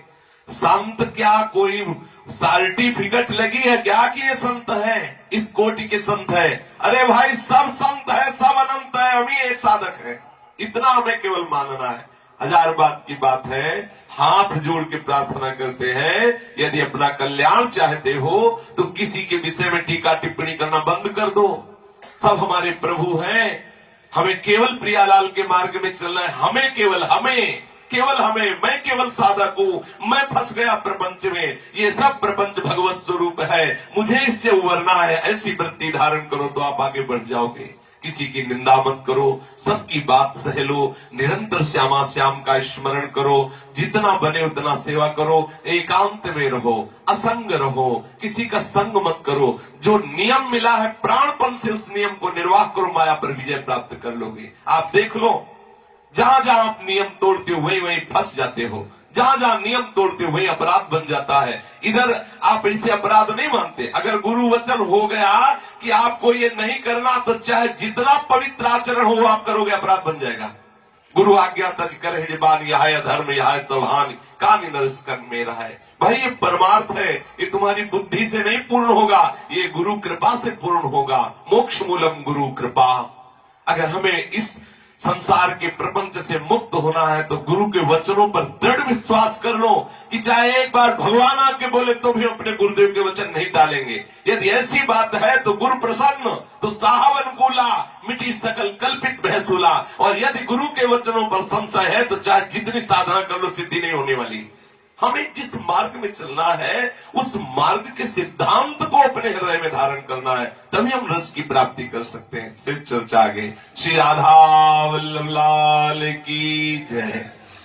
संत क्या कोई सर्टिफिकेट लगी है क्या कि ये संत है, इस कोटि के संत है? अरे भाई सब संत है, सब अनंत है, हम ही एक साधक है। इतना हमें केवल मानना है। हजार बात की बात है, हाथ जोड़ के प्रार्थना करते हैं, यदि अपना कल्याण चाहते हो तो किसी के विषय में टीका टिप्पणी करना बंद कर दो। सब हमारे प्रभु हैं, हमें केवल प्रियालाल के मार्ग में चलना है। हमें केवल हमें केवल हमें मैं केवल साधक हूं, मैं फंस गया प्रपंच में, ये सब प्रपंच भगवत स्वरूप है, मुझे इससे उबरना है। ऐसी वृत्ति धारण करो तो आप आगे बढ़ जाओगे। किसी की निंदा मत करो, सबकी बात सह लो, निरंतर श्यामा श्याम का स्मरण करो, जितना बने उतना सेवा करो, एकांत में रहो, असंग रहो, किसी का संग मत करो। जो नियम मिला है प्राणपन से उस नियम को निर्वाह करो, माया पर विजय प्राप्त कर लोगे। आप देख लो, जहां जहां आप नियम तोड़ते हो वहीं वहीं फंस जाते हो, जहां जहां नियम तोड़ते हो वहीं अपराध बन जाता है। इधर आप इसे अपराध नहीं मानते। अगर गुरु वचन हो गया कि आपको ये नहीं करना, तो चाहे जितना पवित्र आचरण हो आप करोगे, अपराध बन जाएगा। गुरु आज्ञा तज करे जबान, यह धर्म यह सवहान, कान नरस कर्म मेरा है। भाई ये परमार्थ है, ये तुम्हारी बुद्धि से नहीं पूर्ण होगा, ये गुरु कृपा से पूर्ण होगा। मोक्ष मूलम गुरु कृपा। अगर हमें इस संसार के प्रपंच से मुक्त होना है तो गुरु के वचनों पर दृढ़ विश्वास कर लो कि चाहे एक बार भगवान आके बोले तो भी अपने गुरुदेव के वचन नहीं टालेंगे। यदि ऐसी बात है तो गुरु प्रसन्न, तो साहब अनुकूला, मिटी सकल कल्पित बहसूला। और यदि गुरु के वचनों पर संशय है तो चाहे जितनी साधना कर लो, सिद्धि नहीं होने वाली। हमें जिस मार्ग में चलना है उस मार्ग के सिद्धांत को अपने हृदय में धारण करना है, तभी हम रस की प्राप्ति कर सकते हैं। शेष चर्चा आगे। श्री राधा वल्लभ लाल की जय।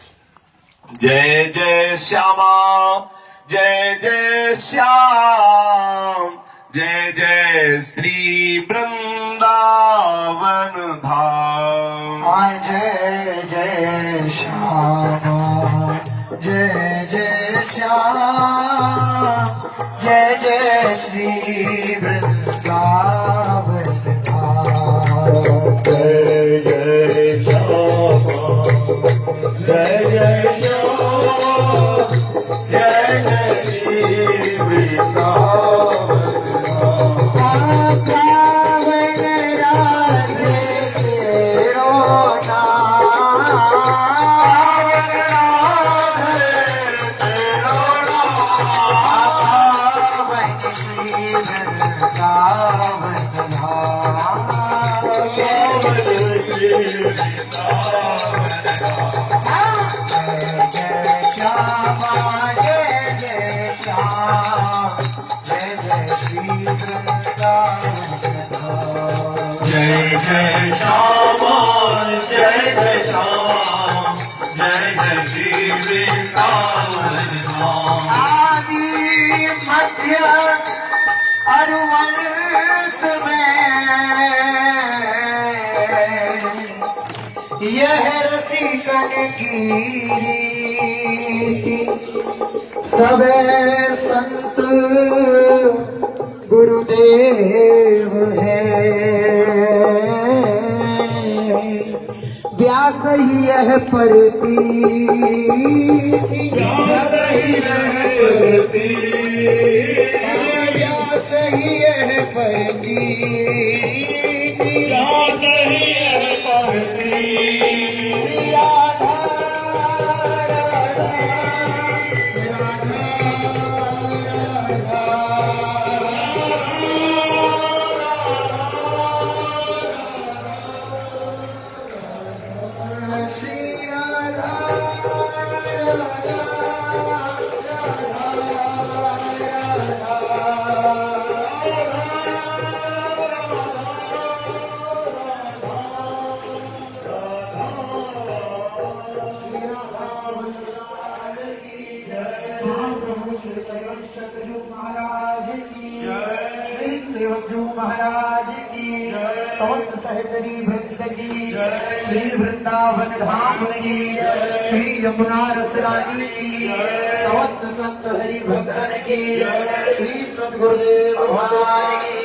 जय जय श्यामा, जय जय श्याम, जय जय श्री वृंदावन धाम। जय जय श्यामा, जय जय श्याम, जय जय श्री वृंदावन धाम। जय जय श्यामा, जय जय श्याम, जय जय श्री वृंदावन धाम। जय जय श्यामा जय जय श्याम जय जय श्री वृंदावन धाम। आदि मध्य अरुवंत में यह रसिकन की रीति सबे संत गुरुदेव है। व्यास ही यह परती व्यास ही यह परती व्यास ही यह परती व्यास ही यह परती श्री राधा महाराज की समस्त सहचरी वृंद की श्री वृंदावन धाम की श्री यमुना रसरानी की समस्त संत हरि भक्तन की श्री सद्गुरुदेव भगवान की